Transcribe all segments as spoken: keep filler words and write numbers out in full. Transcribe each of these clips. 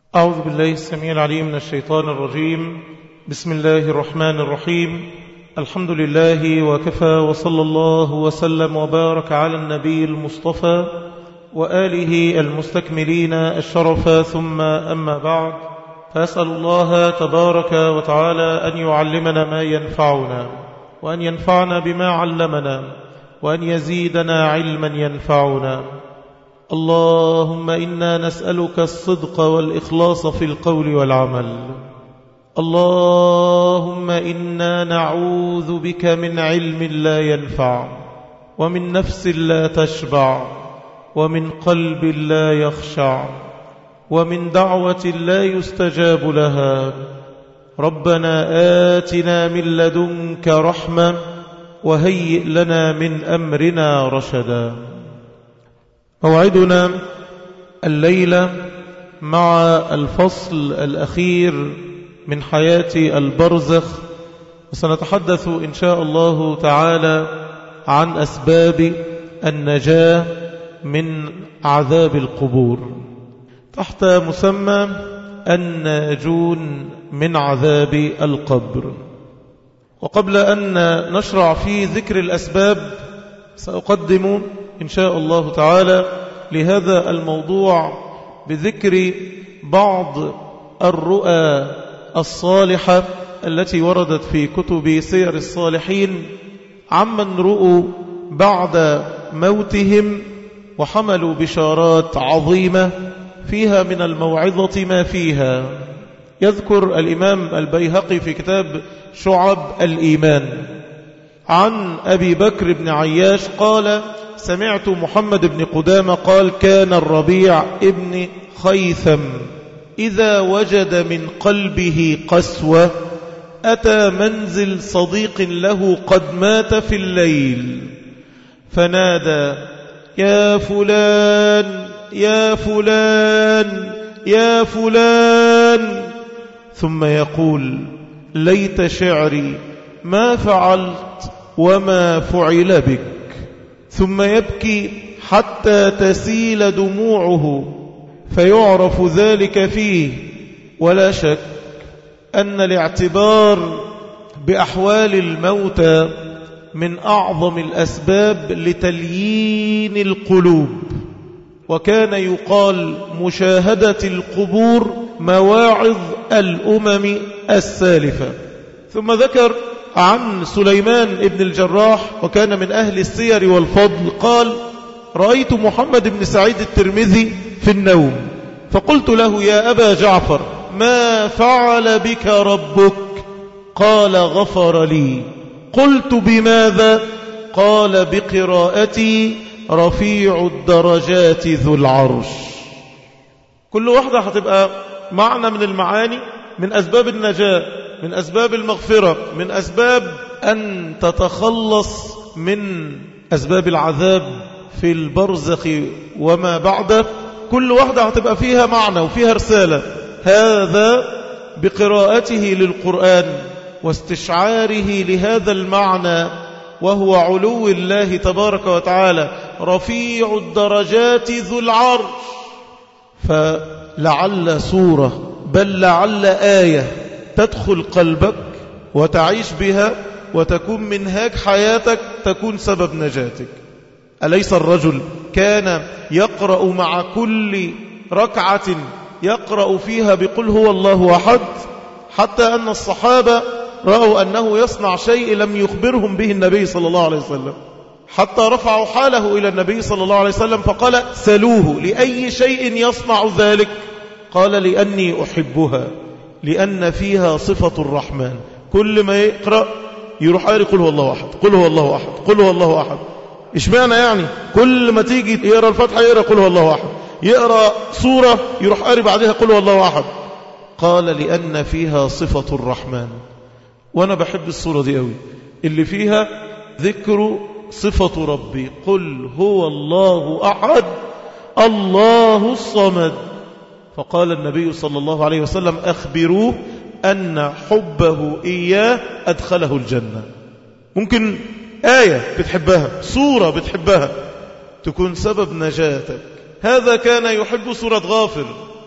أعوذ بالله السميع العليم من الشيطان الرجيم. بسم الله الرحمن الرحيم. الحمد لله وكفى، وصلى الله وسلم وبارك على النبي المصطفى وآله المستكملين الشرف، ثم أما بعد، فأسأل الله تبارك وتعالى أن يعلمنا ما ينفعنا، وأن ينفعنا بما علمنا، وأن يزيدنا علما ينفعنا. اللهم إنا نسألك الصدق والإخلاص في القول والعمل. اللهم إنا نعوذ بك من علم لا ينفع، ومن نفس لا تشبع، ومن قلب لا يخشع، ومن دعوة لا يستجاب لها. ربنا آتنا من لدنك رحمة، وهيئ لنا من أمرنا رشدا. موعدنا الليلة مع الفصل الأخير من حياة البرزخ، وسنتحدث إن شاء الله تعالى عن أسباب النجاة من عذاب القبور، تحت مسمى الناجون من عذاب القبر. وقبل أن نشرع في ذكر الأسباب، سأقدم إن شاء الله تعالى لهذا الموضوع بذكر بعض الرؤى الصالحة التي وردت في كتب سير الصالحين عمن رؤوا بعد موتهم وحملوا بشارات عظيمة فيها من الموعظة ما فيها. يذكر الإمام البيهقي في كتاب شعب الإيمان عن أبي بكر بن عياش قال: سمعت محمد بن قدامة قال: كان الربيع ابن خيثم إذا وجد من قلبه قسوة أتى منزل صديق له قد مات في الليل، فنادى: يا فلان يا فلان يا فلان، ثم يقول: ليت شعري ما فعلت وما فعل بك، ثم يبكي حتى تسيل دموعه فيعرف ذلك فيه. ولا شك أن الاعتبار بأحوال الموتى من أعظم الأسباب لتليين القلوب، وكان يقال مشاهدة القبور مواعظ الأمم السالفة. ثم ذكر عن سليمان ابن الجراح، وكان من أهل السير والفضل، قال: رأيت محمد بن سعيد الترمذي في النوم، فقلت له: يا أبا جعفر، ما فعل بك ربك؟ قال: غفر لي. قلت: بماذا؟ قال: بقراءتي رفيع الدرجات ذو العرش. كل واحدة هتبقى معنى من المعاني، من أسباب النجاة، من أسباب المغفرة، من أسباب أن تتخلص من أسباب العذاب في البرزخ وما بعده. كل واحدة هتبقى فيها معنى وفيها رسالة. هذا بقراءته للقرآن واستشعاره لهذا المعنى، وهو علو الله تبارك وتعالى رفيع الدرجات ذو العرش. فلعل سورة، بل لعل آية تدخل قلبك وتعيش بها وتكون منهاج حياتك، تكون سبب نجاتك. أليس الرجل كان يقرأ مع كل ركعة يقرأ فيها بقل هو الله أحد، حتى أن الصحابة رأوا أنه يصنع شيء لم يخبرهم به النبي صلى الله عليه وسلم، حتى رفعوا حاله إلى النبي صلى الله عليه وسلم فقال: سلوه لأي شيء يصنع ذلك؟ قال: لأني أحبها، لأن فيها صفة الرحمن. كل ما يقرأ يروح قال: قل هو الله أحد، قل هو الله أحد، قل هو الله أحد. إيش معنى يعني؟ كل ما تيجي يقرأ الفتحة يقرأ قل هو الله أحد، يقرأ سورة يروح قاري بعدها قل هو الله أحد. قال: لأن فيها صفة الرحمن. وأنا بحب السورة دي قوي، اللي فيها ذكر صفة ربي: قل هو الله أحد الله الصمد. فقال النبي صلى الله عليه وسلم: أخبروه أن حبه إياه أدخله الجنة. ممكن آية بتحبها، سورة بتحبها، تكون سبب نجاتك. هذا كان يحب سورة غافر،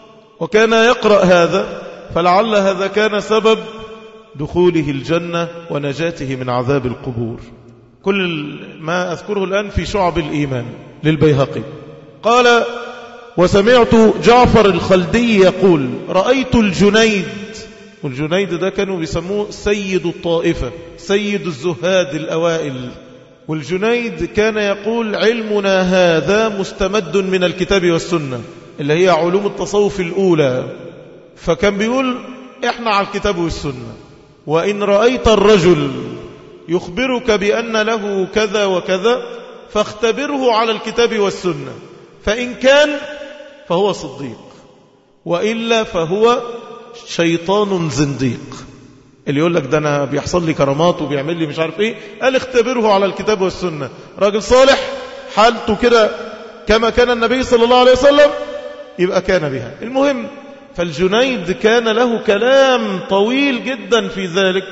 وكان يقرأ هذا، فلعل هذا كان سبب دخوله الجنة ونجاته من عذاب القبور. كل ما أذكره الآن في شعب الإيمان للبيهقي. قال: وسمعت جعفر الخلدي يقول: رأيت الجنيد، والجنيد ده كانوا بيسموه سيد الطائفة، سيد الزهاد الأوائل. والجنيد كان يقول: علمنا هذا مستمد من الكتاب والسنة، اللي هي علوم التصوف الأولى. فكان بيقول: احنا على الكتاب والسنة، وإن رأيت الرجل يخبرك بأن له كذا وكذا فاختبره على الكتاب والسنة، فإن كان فهو صديق، وإلا فهو شيطان زنديق. اللي يقول لك ده أنا بيحصل لي كرامات وبيعمل لي مش عارف إيه، قال اختبره على الكتاب والسنة. راجل صالح حالته كده كما كان النبي صلى الله عليه وسلم، يبقى كان بها. المهم، فالجنيد كان له كلام طويل جدا في ذلك.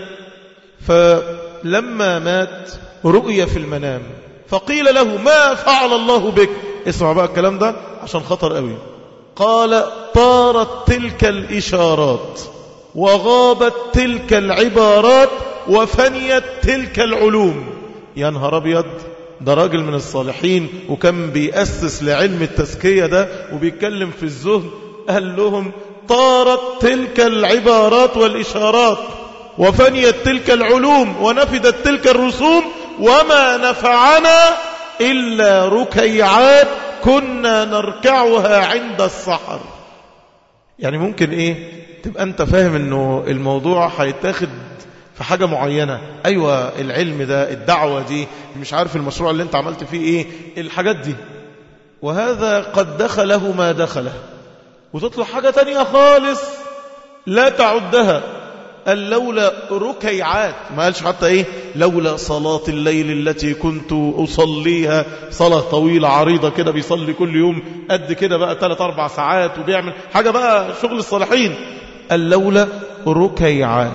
فلما مات رؤيا في المنام، فقيل له: ما فعل الله بك؟ اسمع بقى الكلام ده عشان خطر قوي. قال: طارت تلك الإشارات، وغابت تلك العبارات، وفنيت تلك العلوم. يا نهار أبيض، ده راجل من الصالحين وكان بيأسس لعلم التزكية ده وبيتكلم في الزهد. قال لهم: طارت تلك العبارات والإشارات، وفنيت تلك العلوم، ونفدت تلك الرسوم، وما نفعنا إلا ركيعات كنا نركعها عند السحر. يعني ممكن إيه تبقى أنت فاهم أنه الموضوع هيتاخد في حاجة معينة، أيوة العلم ده، الدعوة دي، مش عارف المشروع اللي أنت عملت فيه إيه، الحاجات دي، وهذا قد دخله ما دخله، وتطلع حاجة تانية خالص لا تعدها. قال: لولا ركيعات، ما قالش حتى إيه لولا صلاة الليل التي كنت أصليها، صلاة طويلة عريضة كده بيصلي كل يوم قد كده بقى ثلاث أربع ساعات وبيعمل حاجة بقى شغل الصالحين. قال: لولا ركيعات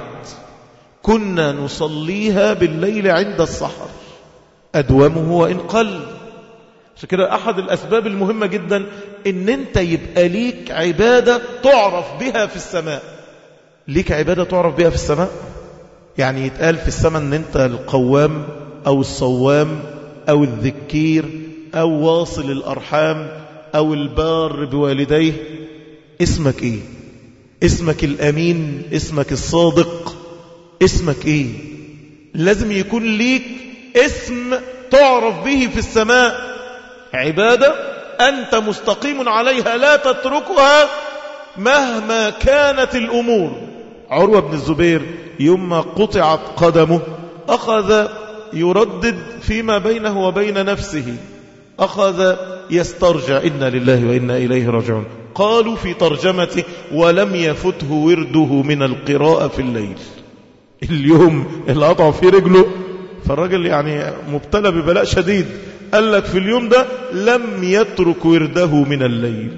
كنا نصليها بالليل عند السحر أدومه وإن قل. عشان كده أحد الأسباب المهمة جدا إن أنت يبقى ليك عبادة تعرف بها في السماء. ليك عبادة تعرف بها في السماء، يعني يتقال في السماء أن أنت القوام أو الصوام أو الذكير أو واصل الأرحام أو البار بوالديه. اسمك إيه؟ اسمك الأمين، اسمك الصادق، اسمك إيه؟ لازم يكون ليك اسم تعرف به في السماء، عبادة أنت مستقيم عليها لا تتركها مهما كانت الأمور. عروة بن الزبير يوم ما قطعت قدمه أخذ يردد فيما بينه وبين نفسه، أخذ يسترجع: إنا لله وإنا إليه راجعون. قالوا في ترجمته: ولم يفته ورده من القراءة في الليل. اليوم اللي قطعوا فيه رجله، فالراجل يعني مبتلى ببلاء شديد، قال لك في اليوم ده لم يترك ورده من الليل.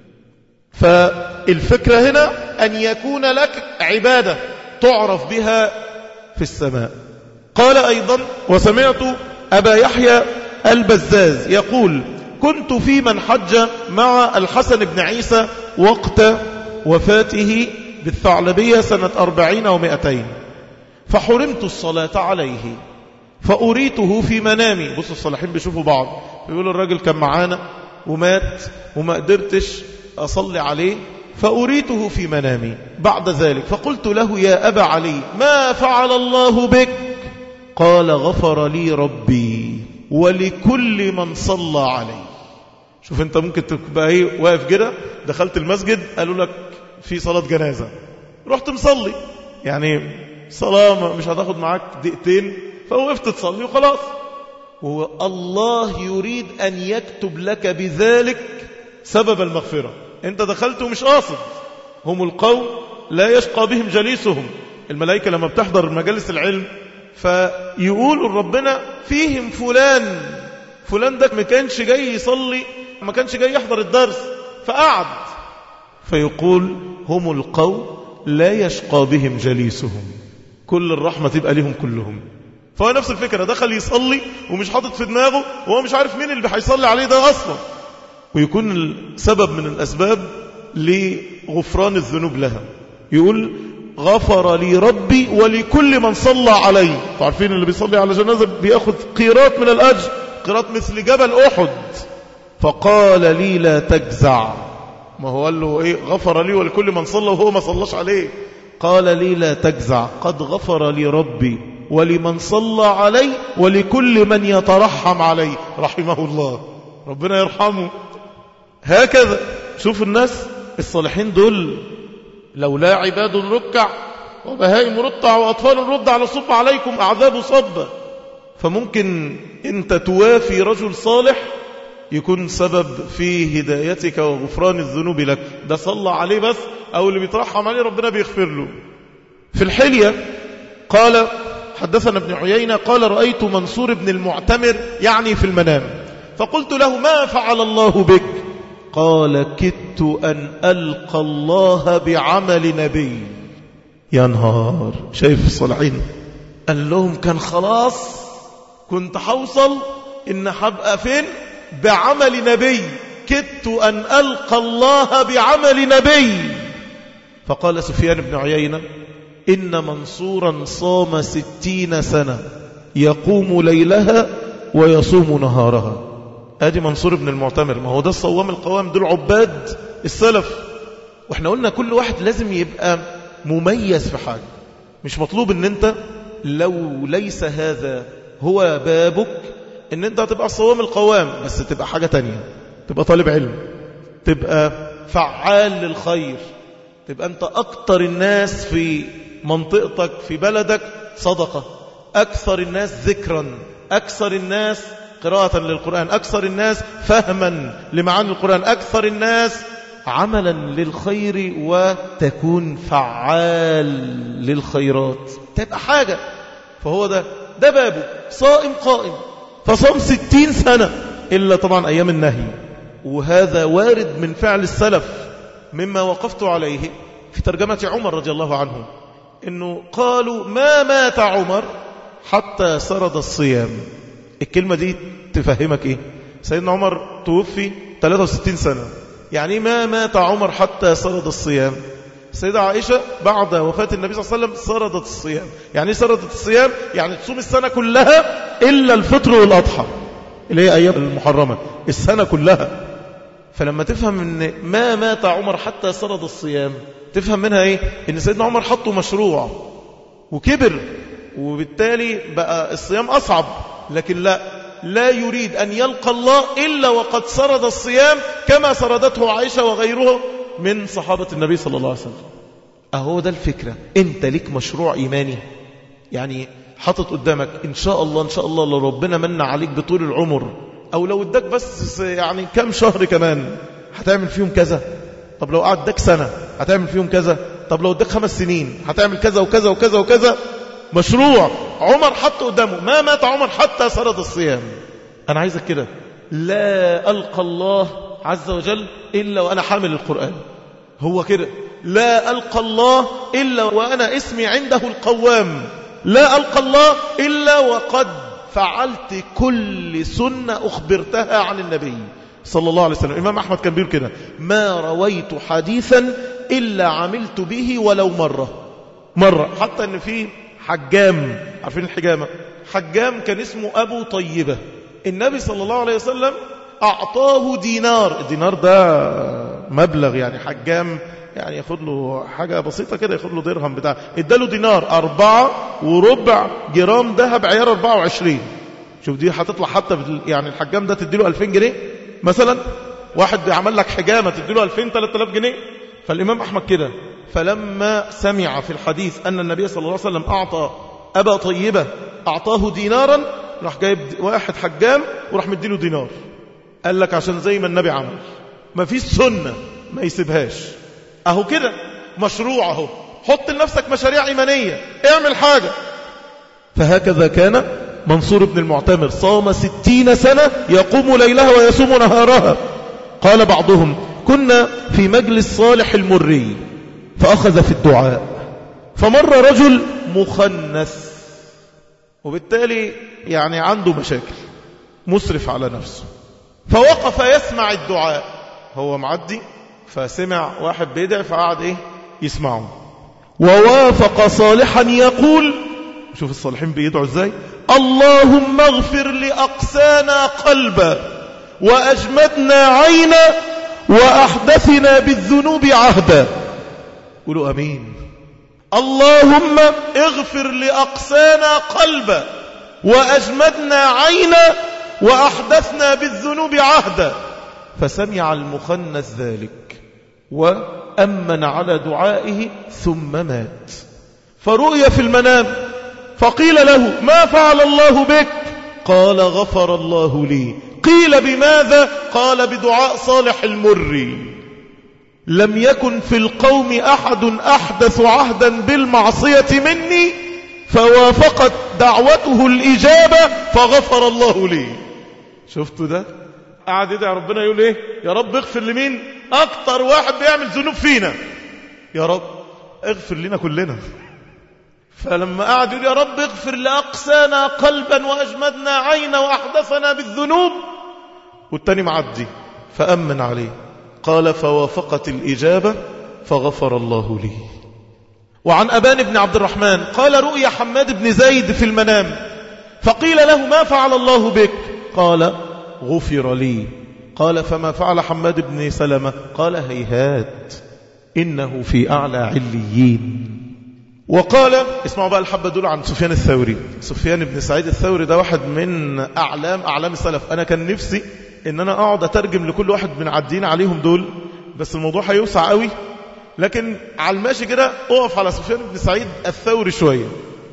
فالفكرة هنا أن يكون لك عبادة تعرف بها في السماء. قال أيضا: وسمعت أبا يحيى البزاز يقول: كنت في من حج مع الحسن بن عيسى وقت وفاته بالثعلبية سنة أربعين ومئتين، فحرمت الصلاة عليه فأريته في منامي. بصوا الصالحين بيشوفوا بعض، بيقولوا الراجل كان معانا ومات وما قدرتش أصلي عليه، فأريته في منامي بعد ذلك، فقلت له: يا أبا علي، ما فعل الله بك؟ قال: غفر لي ربي ولكل من صلى عليه. شوف انت ممكن تبقى ايه واقف كده، دخلت المسجد قالوا لك في صلاة جنازة، رحت مصلي، يعني صلاة مش هتاخد معاك دقيقتين، فوقفت تصلي وخلاص، والله يريد أن يكتب لك بذلك سبب المغفرة. انت دخلت ومش قاصد. هم القوم لا يشقى بهم جليسهم. الملائكة لما بتحضر مجالس العلم فيقولوا ربنا فيهم فلان، فلان ده ما كانش جاي يصلي، ما كانش جاي يحضر الدرس فقعد، فيقول هم القوم لا يشقى بهم جليسهم. كل الرحمة تبقى لهم كلهم. فهو نفس الفكرة، دخل يصلي ومش حاطط في دماغه وهو مش عارف مين اللي هيصلي عليه ده أصلا، ويكون السبب من الأسباب لغفران الذنوب لها. يقول غفر لي ربي ولكل من صلى عليه. عارفين اللي بيصلي على جنازة بيأخذ قيرات من الأجر، قيرات مثل جبل أحد. فقال لي لا تجزع. ما هو قال له إيه؟ غفر لي ولكل من صلى وهو ما صلاش عليه. قال لي لا تجزع قد غفر لي ربي ولمن صلى علي ولكل من يترحم علي. رحمه الله، ربنا يرحمه. هكذا شوف الناس الصالحين دول، لولا عباد ركع وبهائم رطع وأطفال رد على صب عليكم أعذاب صب. فممكن أنت توافي رجل صالح يكون سبب في هدايتك وغفران الذنوب لك. ده صلى عليه بس، أو اللي بيترحم عليه ربنا بيغفر له. في الحلية قال حدثنا ابن عيينة قال رأيت منصور بن المعتمر يعني في المنام، فقلت له ما فعل الله بك؟ قال كدت أن ألقى الله بعمل نبي. يا نهار، شايف الصالحين؟ قال لهم كان خلاص كنت حوصل إن حبقى فين؟ بعمل نبي. كدت أن ألقى الله بعمل نبي. فقال سفيان بن عيينة إن منصورا صام ستين سنة يقوم ليلها ويصوم نهارها. ادي منصور بن المعتمر، ما هو ده الصوام القوام، دول عباد السلف. واحنا قلنا كل واحد لازم يبقى مميز في حاجة. مش مطلوب ان انت لو ليس هذا هو بابك ان انت هتبقى الصوام القوام، بس تبقى حاجة تانية، تبقى طالب علم، تبقى فعال للخير، تبقى انت اكتر الناس في منطقتك في بلدك صدقة، اكثر الناس ذكرا، اكثر الناس قراءة للقرآن، أكثر الناس فهما لمعاني القرآن، أكثر الناس عملا للخير، وتكون فعال للخيرات، تبقى حاجة. فهو ده ده بابه، صائم قائم. فصام ستين سنة إلا طبعا أيام النهي. وهذا وارد من فعل السلف مما وقفت عليه في ترجمة عمر رضي الله عنه، إنه قالوا ما مات عمر حتى سرد الصيام. الكلمة دي تفهمك إيه؟ سيدنا عمر توفي ثلاثة وستين سنة، يعني ما مات عمر حتى سرد الصيام. السيدة عائشة بعد وفاة النبي صلى الله عليه وسلم سردت الصيام. يعني سردت الصيام يعني تصوم السنة كلها إلا الفطر والأضحى اللي هي أيام المحرمة، السنة كلها. فلما تفهم إن ما مات عمر حتى سرد الصيام، تفهم منها إيه؟ إن سيدنا عمر حطه مشروع وكبر، وبالتالي بقى الصيام أصعب، لكن لا لا يريد أن يلقى الله إلا وقد سرد الصيام كما سردته عائشة وغيره من صحابة النبي صلى الله عليه وسلم. أهو ده الفكرة. أنت لك مشروع إيماني، يعني حطت قدامك إن شاء الله إن شاء الله لو ربنا من عليك بطول العمر، أو لو اداك بس يعني كم شهر كمان هتعمل فيهم كذا. طب لو قعد اداك سنة هتعمل فيهم كذا. طب لو اداك خمس سنين هتعمل كذا وكذا وكذا وكذا. مشروع عمر حط قدامه، ما مات عمر حتى سرد الصيام. أنا عايزك كده، لا ألقى الله عز وجل إلا وأنا حامل القرآن. هو كده، لا ألقى الله إلا وأنا اسمي عنده القوام. لا ألقى الله إلا وقد فعلت كل سنة أخبرتها عن النبي صلى الله عليه وسلم. الإمام أحمد كان بيقول كده: ما رويت حديثا إلا عملت به ولو مرة مرة. حتى أن في حجام، عارفين الحجامة؟ حجام كان اسمه أبو طيبة. النبي صلى الله عليه وسلم أعطاه دينار. الدينار ده مبلغ، يعني حجام يعني ياخد له حاجة بسيطة كده، ياخد له درهم بتاع، اداله دينار أربعة وربع جرام ذهب عيار أربعة وعشرين. شوف دي هتطلع حتى يعني الحجام ده تديله ألفين جنيه مثلا. واحد عمل لك حجامة تديله ألفين ثلاثة آلاف جنيه. فالإمام أحمد كده، فلما سمع في الحديث أن النبي صلى الله عليه وسلم أعطى أبا طيبة أعطاه دينارا، راح جايب واحد حجام وراح مديله دينار. قال لك عشان زي ما النبي عمل، ما فيش سنة ما يسيبهاش. أهو كده مشروع، أهو حط لنفسك مشاريع إيمانية، اعمل حاجة. فهكذا كان منصور بن المعتمر، صام ستين سنة يقوم ليلها ويصوم نهارها. قال بعضهم: كنا في مجلس صالح المري فأخذ في الدعاء، فمر رجل مخنث، وبالتالي يعني عنده مشاكل، مسرف على نفسه، فوقف يسمع الدعاء. هو معدي فسمع واحد بيدعي فقعد إيه يسمعه. ووافق صالحا يقول، شوف الصالحين بيدعوا ازاي، اللهم اغفر لأقسانا قلبا وأجمدنا عينا وأحدثنا بالذنوب عهدا. قولوا أمين. اللهم اغفر لأقسانا قلبا وأجمدنا عينا وأحدثنا بالذنوب عهدا. فسمع المخنث ذلك وأمن على دعائه ثم مات. فرؤي في المنام فقيل له ما فعل الله بك؟ قال غفر الله لي. قيل بماذا؟ قال بدعاء صالح المري. لم يكن في القوم أحد أحدث عهدا بالمعصية مني فوافقت دعوته الإجابة فغفر الله لي. شفتوا ده؟ قاعد يدعي ربنا يقول ايه؟ يا رب اغفر لمين؟ اكتر واحد بيعمل ذنوب فينا، يا رب اغفر لنا كلنا. فلما قاعد يقول يا رب اغفر لأقسانا قلبا وأجمدنا عينا وأحدثنا بالذنوب، والتاني معدي فأمن عليه. قال فوافقت الإجابة فغفر الله لي. وعن أبان بن عبد الرحمن قال رؤيا حماد بن زيد في المنام فقيل له ما فعل الله بك؟ قال غفر لي. قال فما فعل حماد بن سلمة؟ قال هيهات إنه في أعلى عليين. وقال اسمعوا بقى الحبة دول عن سفيان الثوري. سفيان بن سعيد الثوري ده واحد من أعلام أعلام السلف. أنا كان نفسي إن أنا أقعد أترجم لكل واحد من عدين عليهم دول، بس الموضوع هيوسع قوي، لكن على الماشي كده أقف على سفيان بن سعيد الثوري شوية.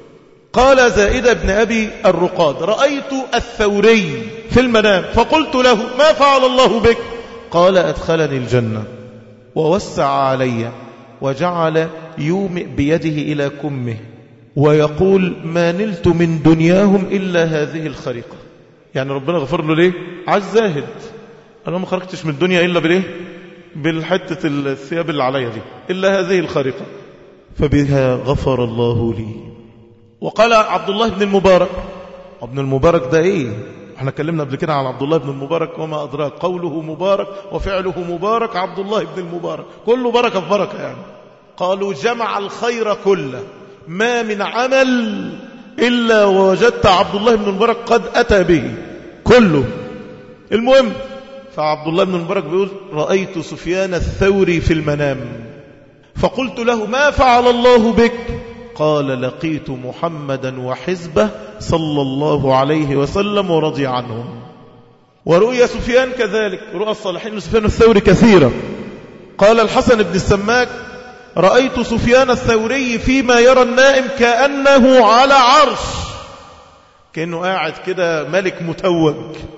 قال زائدة بن أبي الرقاد رأيت الثوري في المنام فقلت له ما فعل الله بك؟ قال أدخلني الجنة ووسع علي وجعل يومئ بيده إلى كمه ويقول ما نلت من دنياهم إلا هذه الخريقة. يعني ربنا غفر له ليه؟ عايز زاهد، أنا ما خرجتش من الدنيا إلا بالإيه؟ بالحتة الثياب اللي عليا دي، إلا هذه الخريقة فبها غفر الله لي. وقال عبد الله بن المبارك، ابن المبارك ده إيه؟ احنا اتكلمنا قبل كده عن عبد الله بن المبارك وما أدراك، قوله مبارك وفعله مبارك. عبد الله بن المبارك كله بركة في بركة يعني. قالوا جمع الخير كله، ما من عمل إلا وجدت عبد الله بن المبارك قد أتى به كله. المهم فعبد الله بن المبارك بيقول رأيت سفيان الثوري في المنام فقلت له ما فعل الله بك؟ قال لقيت محمدا وحزبه صلى الله عليه وسلم ورضي عنهم. ورؤيا سفيان كذلك، رؤى الصالحين لسفيان الثوري كثيرا. قال الحسن بن السماك رأيت سفيان الثوري فيما يرى النائم كأنه على عرش، كأنه قاعد كده ملك متوج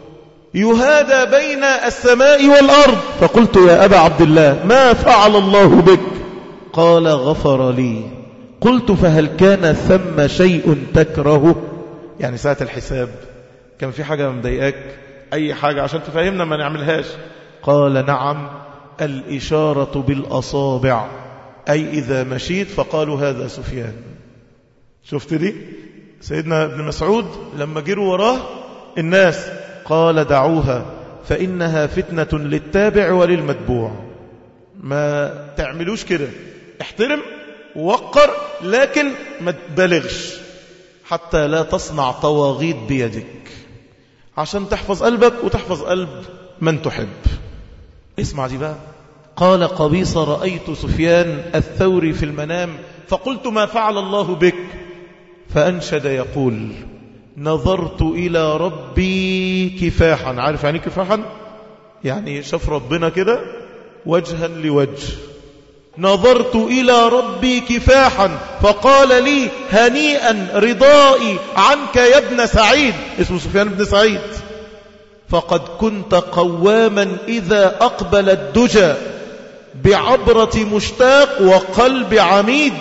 يهادى بين السماء والأرض. فقلت يا أبا عبد الله ما فعل الله بك؟ قال غفر لي. قلت فهل كان ثم شيء تكرهه؟ يعني ساعة الحساب كان في حاجة مضايقاك، أي حاجة عشان تفهمنا ما نعملهاش؟ قال نعم، الإشارة بالأصابع، أي إذا مشيت فقالوا هذا سفيان. شفت دي؟ سيدنا ابن مسعود لما جروا وراه الناس قال دعوها فإنها فتنة للتابع وللمتبوع. ما تعملوش كده، احترم ووقر لكن ما تبالغش حتى لا تصنع طواغيت بيدك، عشان تحفظ قلبك وتحفظ قلب من تحب. اسمع دي بقى. قال قبيصة رأيت سفيان الثوري في المنام فقلت ما فعل الله بك؟ فأنشد يقول نظرت إلى ربي كفاحا. عارف يعني كفاحا؟ يعني شاف ربنا كده وجها لوجه. نظرت إلى ربي كفاحا فقال لي هنيئا رضائي عنك يا ابن سعيد. اسمه سفيان بن سعيد. فقد كنت قواما إذا أقبل الدجى بعبرة مشتاق وقلب عميد،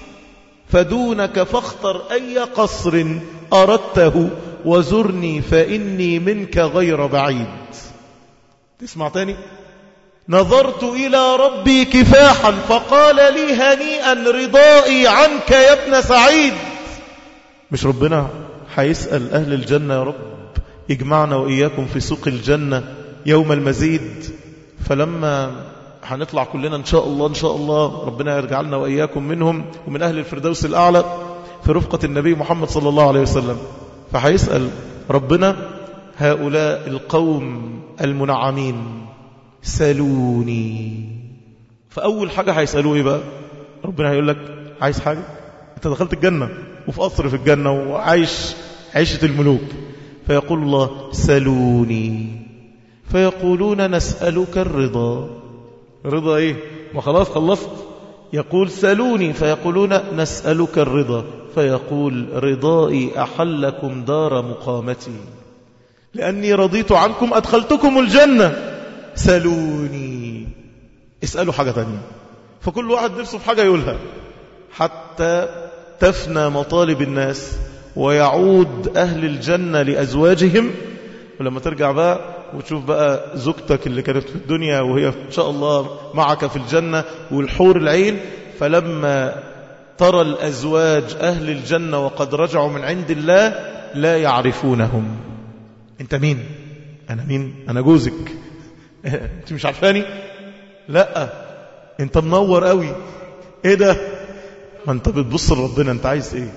فدونك فاختر أي قصر أردته وزرني فإني منك غير بعيد. تسمع تاني. نظرت إلى ربي كفاحا فقال لي هنيئا رضائي عنك يا ابن سعيد. مش ربنا هيسأل أهل الجنة يا رب يجمعنا وإياكم في سوق الجنة يوم المزيد؟ فلما هنطلع كلنا إن شاء الله إن شاء الله ربنا يرجع لنا وإياكم منهم ومن أهل الفردوس الأعلى في رفقة النبي محمد صلى الله عليه وسلم. فهيسأل ربنا هؤلاء القوم المنعمين سألوني. فأول حاجة هيسألوه إيه بقى؟ ربنا هيقول لك عايز حاجة؟ أنت دخلت الجنة وفي قصر في الجنة وعايش عيشة الملوك. فيقول الله سألوني فيقولون نسألك الرضا. رضا إيه؟ ما خلاص خلصت. يقول سألوني فيقولون نسألك الرضا فيقول رضائي أحلكم دار مقامتي لأني رضيت عنكم أدخلتكم الجنة. سألوني. اسألوا حاجة تانية. فكل واحد نفسه في حاجة يقولها حتى تفنى مطالب الناس ويعود أهل الجنة لأزواجهم. ولما ترجع بقى وتشوف بقى زوجتك اللي كانت في الدنيا وهي إن شاء الله معك في الجنة والحور العين، فلما ترى الأزواج أهل الجنة وقد رجعوا من عند الله لا يعرفونهم. أنت مين؟ أنا مين؟ أنا جوزك. أنت مش عارفاني؟ لا أنت منور قوي. إيه ده؟ ما أنت بتبص لربنا. أنت عايز إيه؟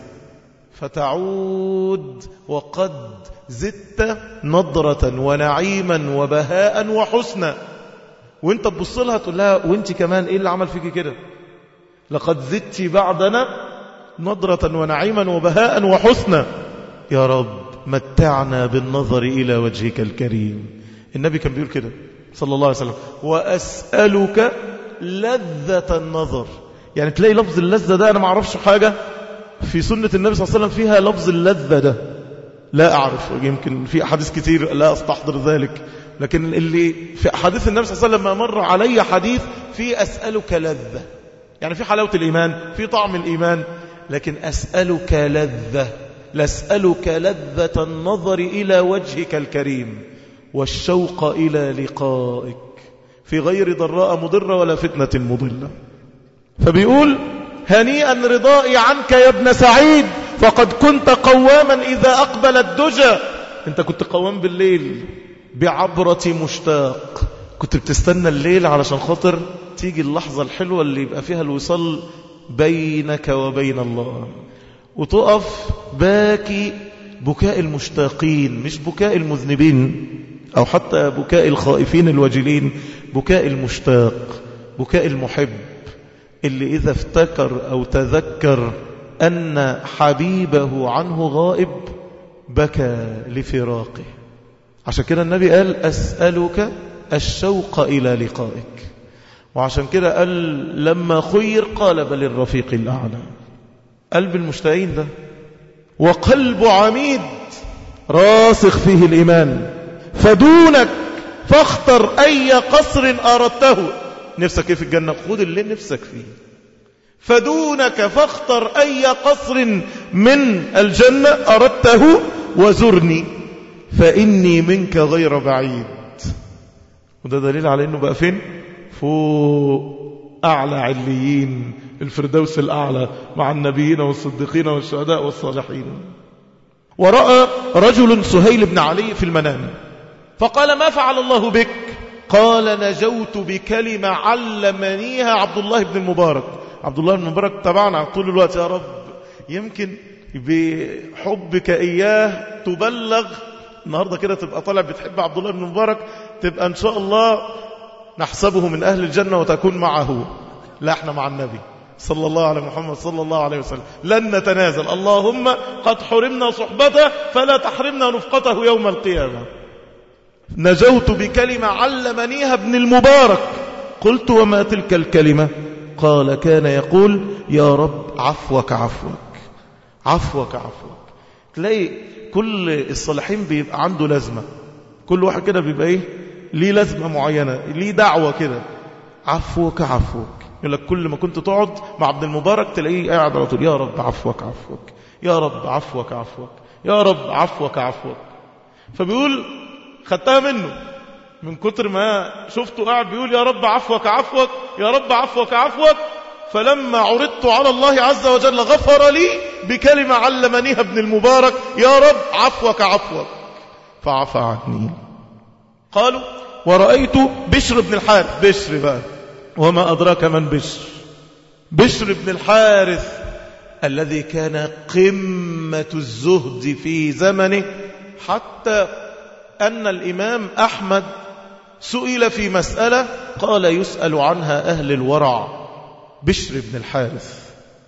فتعود وقد زدت نضرة ونعيما وبهاء وحسنا. وانت تبص لها تقول لها وانت كمان ايه اللي عمل فيك كده؟ لقد زدت بعدنا نضرة ونعيما وبهاء وحسنا. يا رب متعنا بالنظر إلى وجهك الكريم. النبي كان بيقول كده صلى الله عليه وسلم وأسألك لذة النظر. يعني تلاقي لفظ اللذة ده أنا ما أعرفش حاجة في سنة النبي صلى الله عليه وسلم فيها لفظ اللذة ده، لا أعرف. يمكن في أحاديث كتير لا أستحضر ذلك، لكن اللي في أحاديث النبي صلى الله عليه وسلم ما مر علي حديث في أسألك لذة، يعني في حلاوة الإيمان، في طعم الإيمان، لكن أسألك لذة. لأسألك لذة النظر إلى وجهك الكريم والشوق إلى لقائك في غير ضراء مضرة ولا فتنة مضلة. فبيقول هنيئا رضائي عنك يا ابن سعيد فقد كنت قواما إذا أقبل الدجى. أنت كنت قوام بالليل بعبرة مشتاق، كنت بتستنى الليل علشان خاطر تيجي اللحظة الحلوة اللي يبقى فيها الوصال بينك وبين الله، وتقف باكي بكاء المشتاقين مش بكاء المذنبين أو حتى بكاء الخائفين الوجلين، بكاء المشتاق، بكاء المحب اللي إذا افتكر أو تذكر أن حبيبه عنه غائب بكى لفراقه. عشان كده النبي قال أسألك الشوق إلى لقائك. وعشان كده قال لما خير قال بل الرفيق الأعلى. قلب المشتاقين ده وقلب عميد راسخ فيه الإيمان. فدونك فاختر أي قصر أردته. نفسك ايه في الجنة؟ خذ اللي نفسك فيه. فدونك فاختر أي قصر من الجنة أردته وزرني فإني منك غير بعيد. وده دليل على أنه بقى فين؟ فوق أعلى عليين الفردوس الأعلى مع النبيين والصديقين والشهداء والصالحين. ورأى رجل سهيل بن علي في المنام فقال ما فعل الله بك؟ قال نجوت بكلمة علمنيها عبد الله بن المبارك. عبد الله بن المبارك طبعا طول الوقت يا رب يمكن بحبك إياه تبلغ. النهاردة كده تبقى طالع بتحب عبد الله بن المبارك تبقى إن شاء الله نحسبه من أهل الجنة وتكون معه. لا احنا مع النبي صلى الله عليه محمد صلى الله عليه وسلم لن نتنازل. اللهم قد حرمنا صحبته فلا تحرمنا نفقته يوم القيامة. نجوت بكلمة علمنيها ابن المبارك. قلت وما تلك الكلمة؟ قال كان يقول يا رب عفوك عفوك عفوك عفوك. تلاقي كل الصالحين بيبقى عنده لازمة، كل واحد كده بيبقى ايه ليه لازمة معينة، ليه دعوة كده. عفوك عفوك. يقول لك كل ما كنت تقعد مع ابن المبارك تلاقيه قاعد على طول يا رب عفوك عفوك يا رب عفوك عفوك يا رب عفوك عفوك. فبيقول خدتها منه من كتر ما شفته قاعد بيقول يا رب عفوك عفوك يا رب عفوك عفوك. فلما عرضت على الله عز وجل غفر لي بكلمة علمنيها ابن المبارك يا رب عفوك عفوك فعفى عني. قالوا ورأيت بشر بن الحارث. بشر بقى وما أدراك من بشر؟ بشر بن الحارث الذي كان قمة الزهد في زمنه، حتى أن الإمام أحمد سئل في مسألة قال يسأل عنها أهل الورع بشر بن الحارث.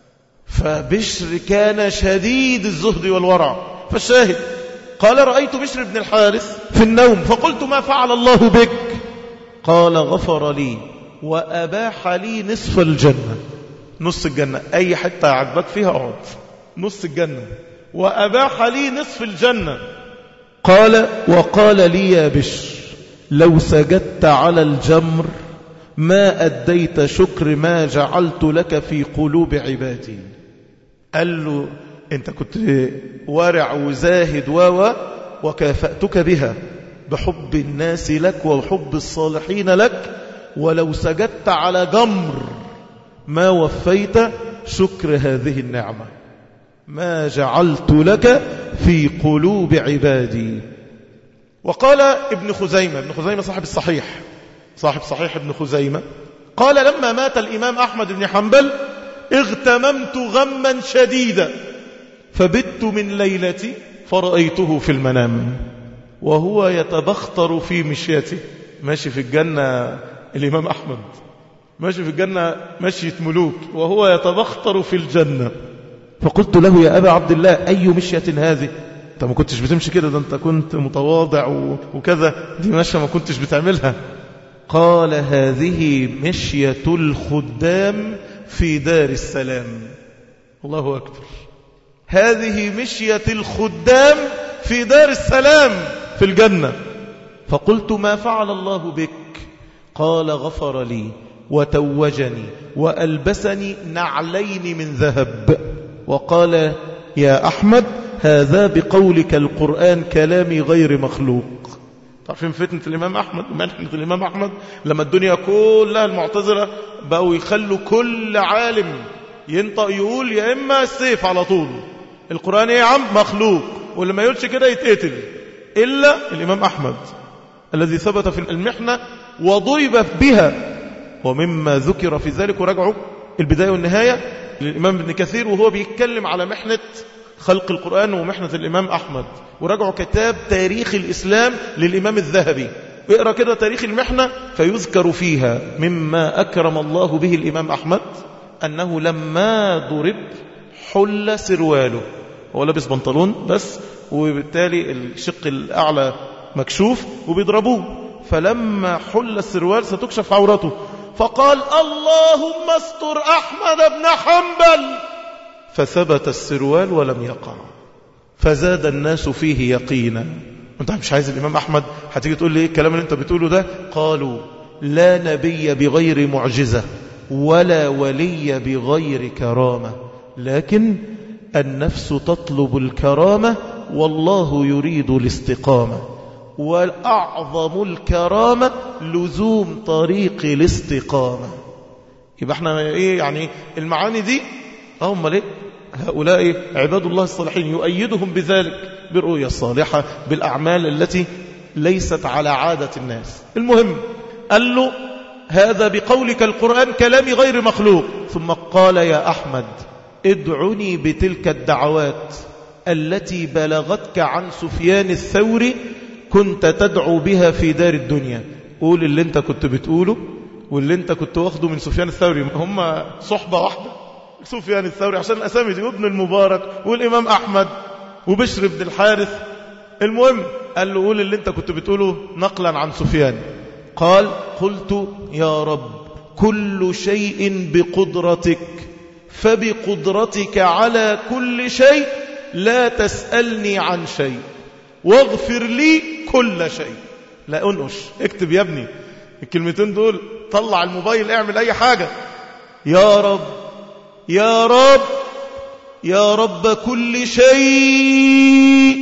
فبشر كان شديد الزهد والورع. فالشاهد قال رأيت بشر بن الحارث في النوم فقلت ما فعل الله بك؟ قال غفر لي وأباح لي نصف الجنة. نص الجنة أي حتى عجبك فيها أقعد، نص الجنة، وأباح لي نصف الجنة. قال وقال لي يا بشر لو سجدت على الجمر ما أديت شكر ما جعلت لك في قلوب عبادي. قال له أنت كنت وارع وزاهد و وكافأتك بها بحب الناس لك وحب الصالحين لك، ولو سجدت على جمر ما وفيت شكر هذه النعمة ما جعلت لك في قلوب عبادي. وقال ابن خزيمة، ابن خزيمة صاحب الصحيح، صاحب صحيح ابن خزيمة، قال لما مات الإمام أحمد بن حنبل اغتممت غما شديدا فبت من ليلتي فرأيته في المنام وهو يتبختر في مشيته. ماشي في الجنة الإمام أحمد، ماشي في الجنة مشية ملوك، وهو يتبختر في الجنة. فقلت له يا أبا عبد الله أي مشية هذه؟ أنت ما كنتش بتمشي كده، ده أنت كنت متواضع وكذا، دي مشية ما كنتش بتعملها. قال هذه مشية الخدام في دار السلام. الله أكبر، هذه مشية الخدام في دار السلام في الجنة. فقلت ما فعل الله بك؟ قال غفر لي وتوجني وألبسني نعلين من ذهب، وقال يا أحمد هذا بقولك القرآن كلامي غير مخلوق. تعرفين فتنة الإمام أحمد ومنحنة الإمام أحمد لما الدنيا كلها المعتزلة بقوا يخلوا كل عالم ينطق يقول يا إما السيف على طول، القرآن يا عم مخلوق، واللي ما يقولش كده يتقتل، إلا الإمام أحمد الذي ثبت في المحنة وضرب بها. ومما ذكر في ذلك ورجعوا البداية والنهاية للإمام ابن كثير وهو بيتكلم على محنة خلق القرآن ومحنة الإمام أحمد، ورجعوا كتاب تاريخ الإسلام للإمام الذهبي، اقرأ كده تاريخ المحنة فيذكر فيها مما أكرم الله به الإمام أحمد أنه لما ضرب حل سرواله، هو لابس بنطلون بس وبالتالي الشق الأعلى مكشوف وبيضربوه، فلما حل السروال ستكشف عورته، فقال اللهم استر أحمد بن حنبل، فثبت السروال ولم يقع، فزاد الناس فيه يقينا. انت مش عايز الإمام أحمد هتيجي تقول لي ايه الكلام اللي انت بتقوله ده؟ قالوا لا نبي بغير معجزة ولا ولي بغير كرامة، لكن النفس تطلب الكرامة والله يريد الاستقامة، والأعظم الكرامة لزوم طريق الاستقامة. يبقى احنا ايه يعني المعاني دي؟ هم ليه هؤلاء عباد الله الصالحين يؤيدهم بذلك بالرؤية الصالحة، بالأعمال التي ليست على عادة الناس. المهم قال له هذا بقولك القرآن كلامي غير مخلوق، ثم قال يا أحمد ادعني بتلك الدعوات التي بلغتك عن سفيان الثوري كنت تدعو بها في دار الدنيا. قول اللي انت كنت بتقوله واللي انت كنت واخده من سفيان الثوري، هم صحبة واحدة، سفيان الثوري عشان الأسامي دي، وابن المبارك والإمام أحمد وبشر بن الحارث. المهم قال له قول اللي انت كنت بتقوله نقلا عن سفيان. قال قلت يا رب كل شيء بقدرتك، فبقدرتك على كل شيء لا تسألني عن شيء واغفر لي كل شيء. لا أنقش، اكتب يا ابني الكلمتين دول، طلع الموبايل اعمل أي حاجة. يا رب يا رب يا رب كل شيء،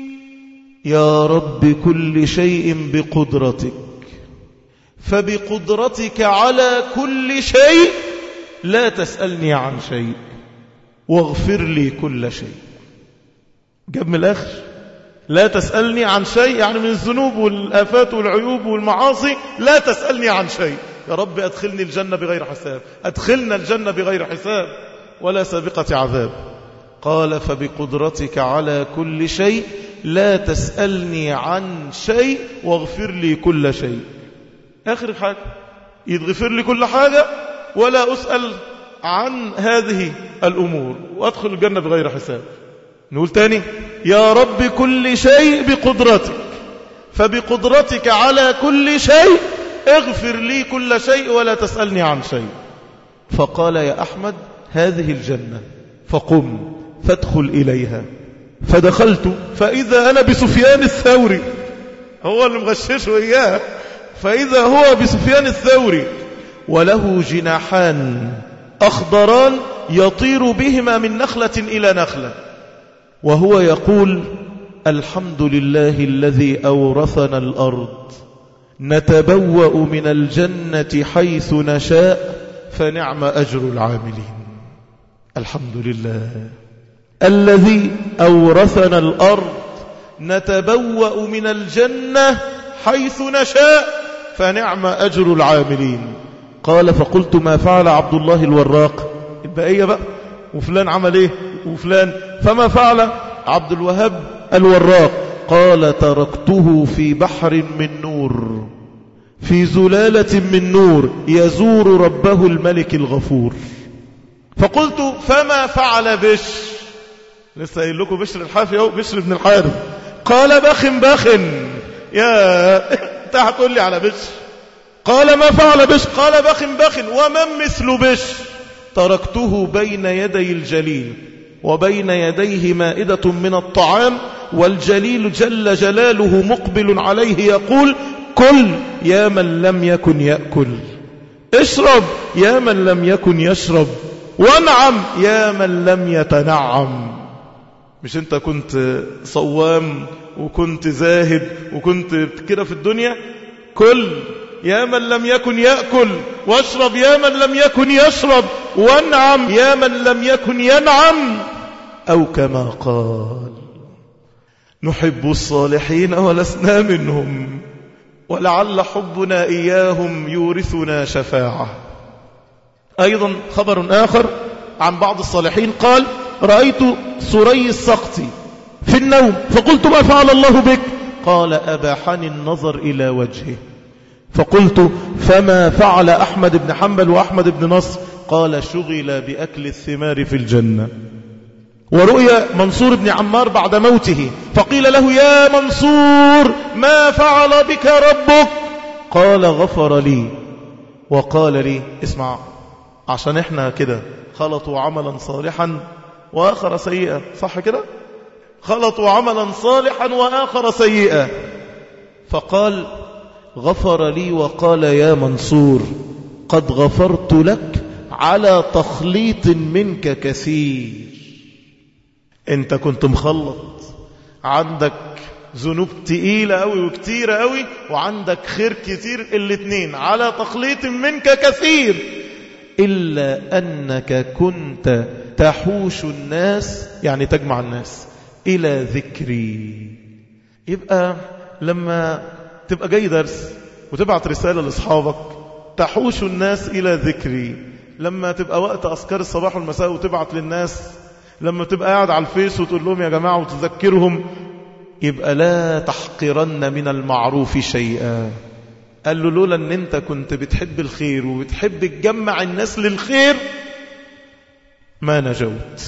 يا رب كل شيء بقدرتك، فبقدرتك على كل شيء لا تسألني عن شيء واغفر لي كل شيء. جاب من الآخر، لا تسألني عن شيء يعني من الذنوب والآفات والعيوب والمعاصي، لا تسألني عن شيء يا رب أدخلني الجنة بغير حساب، أدخلنا الجنة بغير حساب ولا سابقة عذاب. قال فبقدرتك على كل شيء لا تسألني عن شيء واغفر لي كل شيء. آخر حاجة يتغفر لي كل حاجة ولا أسأل عن هذه الأمور وأدخل الجنة بغير حساب. نقول تاني يا رب كل شيء بقدرتك، فبقدرتك على كل شيء اغفر لي كل شيء ولا تسألني عن شيء. فقال يا أحمد هذه الجنة، فقم فادخل إليها. فدخلت فإذا أنا بسفيان الثوري، هو اللي مغششه إياه، فإذا هو بسفيان الثوري وله جناحان أخضران يطير بهما من نخلة إلى نخلة، وهو يقول الحمد لله الذي أورثنا الأرض نتبوأ من الجنة حيث نشاء فنعم أجر العاملين. الحمد لله الذي أورثنا الأرض نتبوأ من الجنة حيث نشاء فنعم أجر العاملين. قال فقلت ما فعل عبد الله الوراق؟ البقية بقى وفلان عمل ايه وفلان، فما فعل عبد الوهاب الوراق؟ قال تركته في بحر من نور، في زلالة من نور يزور ربه الملك الغفور. فقلت فما فعل بش؟ لسه قايل لكم بشر الحافي أو بشر بن الحارث. قال بخ بخ. يا انت هتقول لي على بش؟ قال ما فعل بش؟ قال بخ بخ. ومن مثل بش؟ تركته بين يدي الجليل وبين يديه مائدة من الطعام، والجليل جل جلاله مقبل عليه يقول كل يا من لم يكن يأكل، اشرب يا من لم يكن يشرب، وانعم يا من لم يتنعم. مش انت كنت صوام وكنت زاهد وكنت كده في الدنيا؟ كل يا من لم يكن يأكل، واشرب يا من لم يكن يشرب، وانعم يا من لم يكن ينعم. أو كما قال نحب الصالحين ولسنا منهم، ولعل حبنا إياهم يورثنا شفاعة. أيضا خبر آخر عن بعض الصالحين قال رأيت سري السقطي في النوم فقلت ما فعل الله بك؟ قال أباحني النظر إلى وجهه. فقلت فما فعل أحمد بن حنبل وأحمد بن نصر؟ قال شغل بأكل الثمار في الجنة. ورؤي منصور بن عمار بعد موته فقيل له يا منصور ما فعل بك ربك؟ قال غفر لي وقال لي اسمع، عشان احنا كده خلطوا عملا صالحا وآخر سيئا، صح كده؟ خلطوا عملا صالحا وآخر سيئا. فقال غفر لي وقال يا منصور قد غفرت لك على تخليط منك كثير. انت كنت مخلط، عندك ذنوب تقيلة أوي وكتيرة أوي، وعندك خير كتير، الاتنين على تخليط منك كثير، إلا أنك كنت تحوش الناس، يعني تجمع الناس إلى ذكري. يبقى لما تبقى جاي درس وتبعت رسالة لأصحابك تحوش الناس إلى ذكري، لما تبقى وقت أذكار الصباح والمساء وتبعت للناس، لما تبقى قاعد على الفيس وتقول لهم يا جماعة وتذكرهم، يبقى لا تحقرن من المعروف شيئا. قال له لولا ان انت كنت بتحب الخير وبتحب تجمع الناس للخير ما نجوت.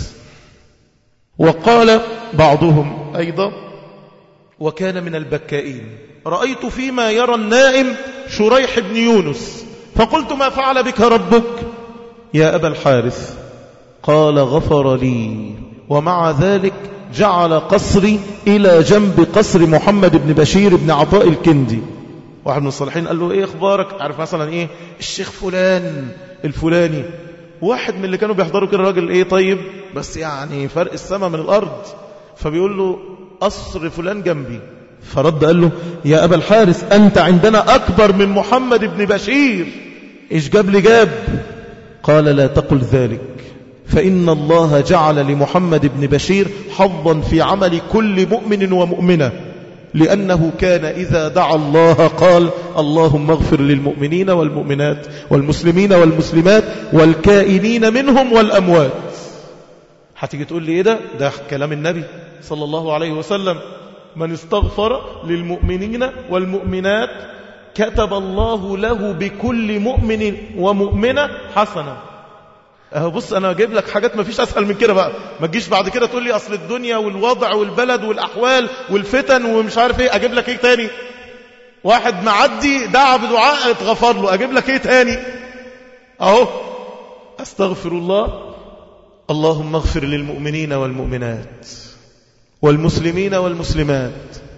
وقال بعضهم أيضا وكان من البكائين رأيت فيما يرى النائم شريح بن يونس فقلت ما فعل بك ربك يا أبا الحارث؟ قال غفر لي ومع ذلك جعل قصري إلى جنب قصر محمد بن بشير بن عطاء الكندي. واحد من الصالحين قال له ايه اخبارك؟ عارف مثلا ايه الشيخ فلان الفلاني، واحد من اللي كانوا بيحضروا كده راجل ايه طيب بس يعني فرق السماء من الارض، فبيقول له قصر فلان جنبي. فرد قال له يا أبا الحارث أنت عندنا أكبر من محمد بن بشير، إيش جاب لي جاب؟ قال لا تقل ذلك، فإن الله جعل لمحمد بن بشير حظا في عمل كل مؤمن ومؤمنة، لأنه كان إذا دعا الله قال اللهم اغفر للمؤمنين والمؤمنات والمسلمين والمسلمات والكائنين منهم والأموات. هتيجي تقول لي إيه ده؟ ده كلام النبي صلى الله عليه وسلم، من استغفر للمؤمنين والمؤمنات كتب الله له بكل مؤمن ومؤمنة حسنة. اهو بص انا اجيب لك حاجات ما فيش اسهل من كده بقى. ما تجيش بعد كده تقول لي اصل الدنيا والوضع والبلد والاحوال والفتن ومش عارف ايه. اجيب لك ايه تاني؟ واحد معدي دعا بدعاء اتغفر له. اجيب لك ايه تاني؟ اهو استغفر الله، اللهم اغفر للمؤمنين والمؤمنات والمسلمين والمسلمات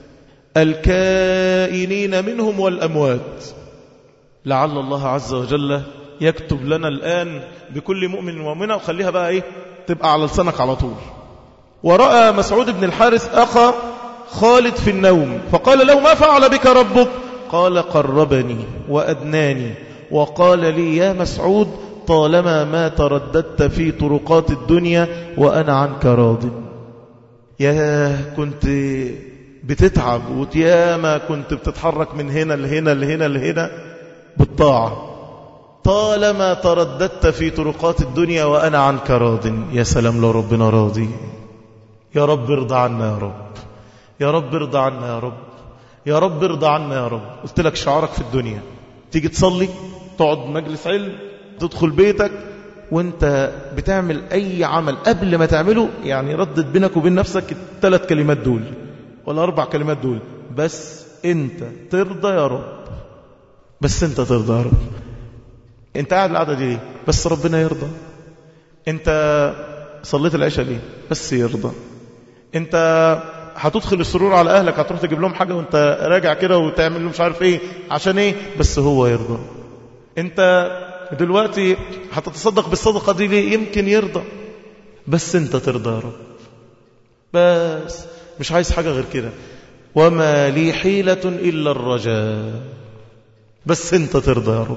الكائنين منهم والأموات. لعل الله عز وجل يكتب لنا الآن بكل مؤمن ومؤمنة، وخليها بقى إيه تبقى على لسانك على طول. ورأى مسعود بن الحارث أخا خالد في النوم فقال له ما فعل بك ربك؟ قال قربني وأدناني وقال لي يا مسعود طالما ما ترددت في طرقات الدنيا وأنا عنك راض. يا كنت بتتعب وياما كنت بتتحرك من هنا لهنا لهنا لهنا بالطاعة، طالما ترددت في طرقات الدنيا وأنا عنك راض. يا سلام لو ربنا راضي. يا رب ارضى عنا يا رب، يا رب ارضى عنا يا رب، يا رب ارضى عنا يا رب. قلت لك شعارك في الدنيا تيجي تصلي، تقعد مجلس علم، تدخل بيتك وانت بتعمل اي عمل قبل ما تعمله يعني ردد بينك وبين نفسك الثلاث كلمات دول ولا اربع كلمات دول، بس انت ترضى يا رب، بس انت ترضى يا رب. انت قاعد القعده دي ليه؟ بس ربنا يرضى. انت صليت العشاء ليه؟ بس يرضى. انت هتدخل السرور على اهلك، هتروح تجيب لهم حاجه وانت راجع كده وتعمل لهم مش عارف ايه عشان ايه؟ بس هو يرضى. انت دلوقتي هتتصدق بالصدقه دي ليه؟ يمكن يرضى، بس انت ترضى يا رب. بس مش عايز حاجه غير كده. وما لي حيله الا الرجاء، بس انت ترضى يا رب.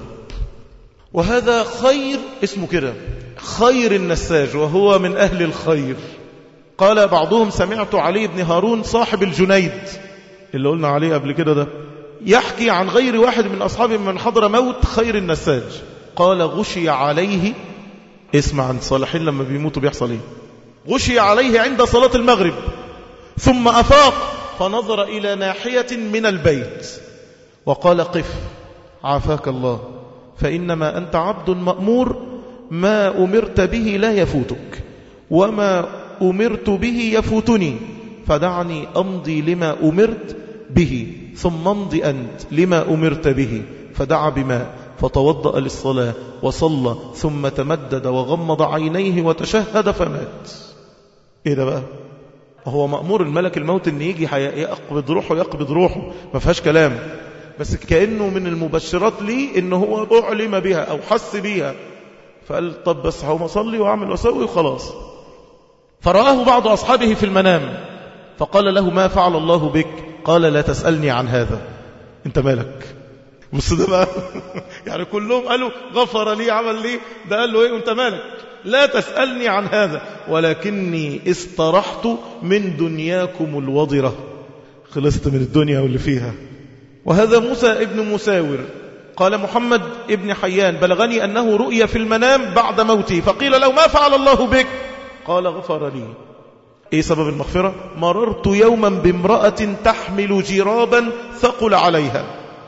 وهذا خير اسمه كده خير النساج، وهو من أهل الخير. قال بعضهم سمعت علي بن هارون صاحب الجنيد اللي قلنا عليه قبل كده ده يحكي عن غير واحد من أصحابه من حضر موت خير النساج. قال غشي عليه، اسمع عن الصالحين لما بيموتوا بيحصل ايه. غشي عليه عند صلاة المغرب ثم أفاق فنظر إلى ناحية من البيت وقال قف عافاك الله، فإنما أنت عبد مأمور، ما أمرت به لا يفوتك وما أمرت به يفوتني، فدعني أمضي لما أمرت به ثم امضي أنت لما أمرت به. فدعا بماء فتوضأ للصلاة وصلى ثم تمدد وغمض عينيه وتشهد فمات. إيه ده بقى؟ هو مأمور الملك الموت أن يجي يقبض روحه يقبض روحه، ما فيهاش كلام، بس كأنه من المبشرات لي إنه هو أعلم بها أو حس بها، فقال طب بس هو أصلي وأعمل وأسوي وخلاص. فرآه بعض أصحابه في المنام فقال له ما فعل الله بك؟ قال لا تسألني عن هذا. انت مالك؟ بص ده بقى يعني كلهم قالوا غفر لي عمل لي، ده قال له ايه وانت مالك؟ لا تسألني عن هذا ولكني استرحت من دنياكم الوضرة، خلصت من الدنيا واللي فيها. وهذا موسى ابن مساور قال محمد ابن حيان بلغني أنه رؤيا في المنام بعد موتي فقيل له ما فعل الله بك؟ قال غفر لي. ايه سبب المغفرة؟ مررت يوما بامرأة تحمل جرابا ثقل عليها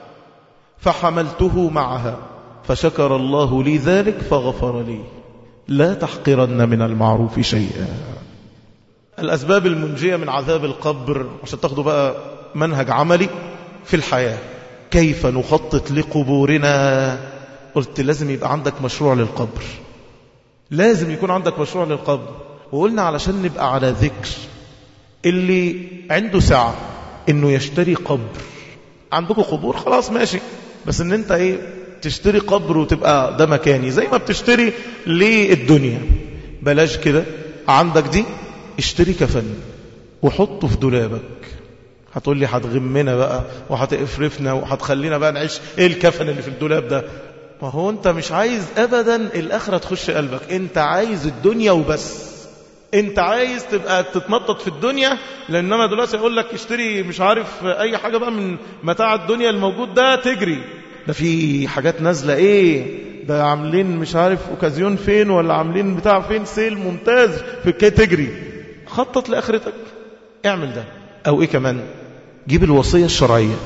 فحملته معها فشكر الله لي ذلك فغفر لي. لا تحقرن من المعروف شيئا. الأسباب المنجية من عذاب القبر عشان تاخدوا بقى منهج عملي في الحياة، كيف نخطط لقبورنا. قلت لازم يبقى عندك مشروع للقبر، لازم يكون عندك مشروع للقبر. وقلنا علشان نبقى على ذكر اللي عنده سعة انه يشتري قبر. عندكم قبور خلاص ماشي، بس ان انت ايه تشتري قبر وتبقى ده مكاني زي ما بتشتري للدنيا. بلاش كده، عندك دي اشتري كفن وحطه في دولابك. هتقول لي هتغمنا بقى وهتقفرفنا وهتخلينا بقى نعيش ايه الكفن اللي في الدولاب ده؟ ما هو انت مش عايز ابدا الاخرة تخش قلبك، انت عايز الدنيا وبس. انت عايز تبقى تتنطط في الدنيا، لانما دلوقتي يقول لك اشتري مش عارف اي حاجة بقى من متاع الدنيا الموجود ده تجري. ده في حاجات نازلة ايه، ده عاملين مش عارف اوكازيون فين ولا عاملين بتاع فين سيل ممتاز في كي تجري. خطط لآخرتك، اعمل ده. او ايه كمان، جيب الوصية الشرعية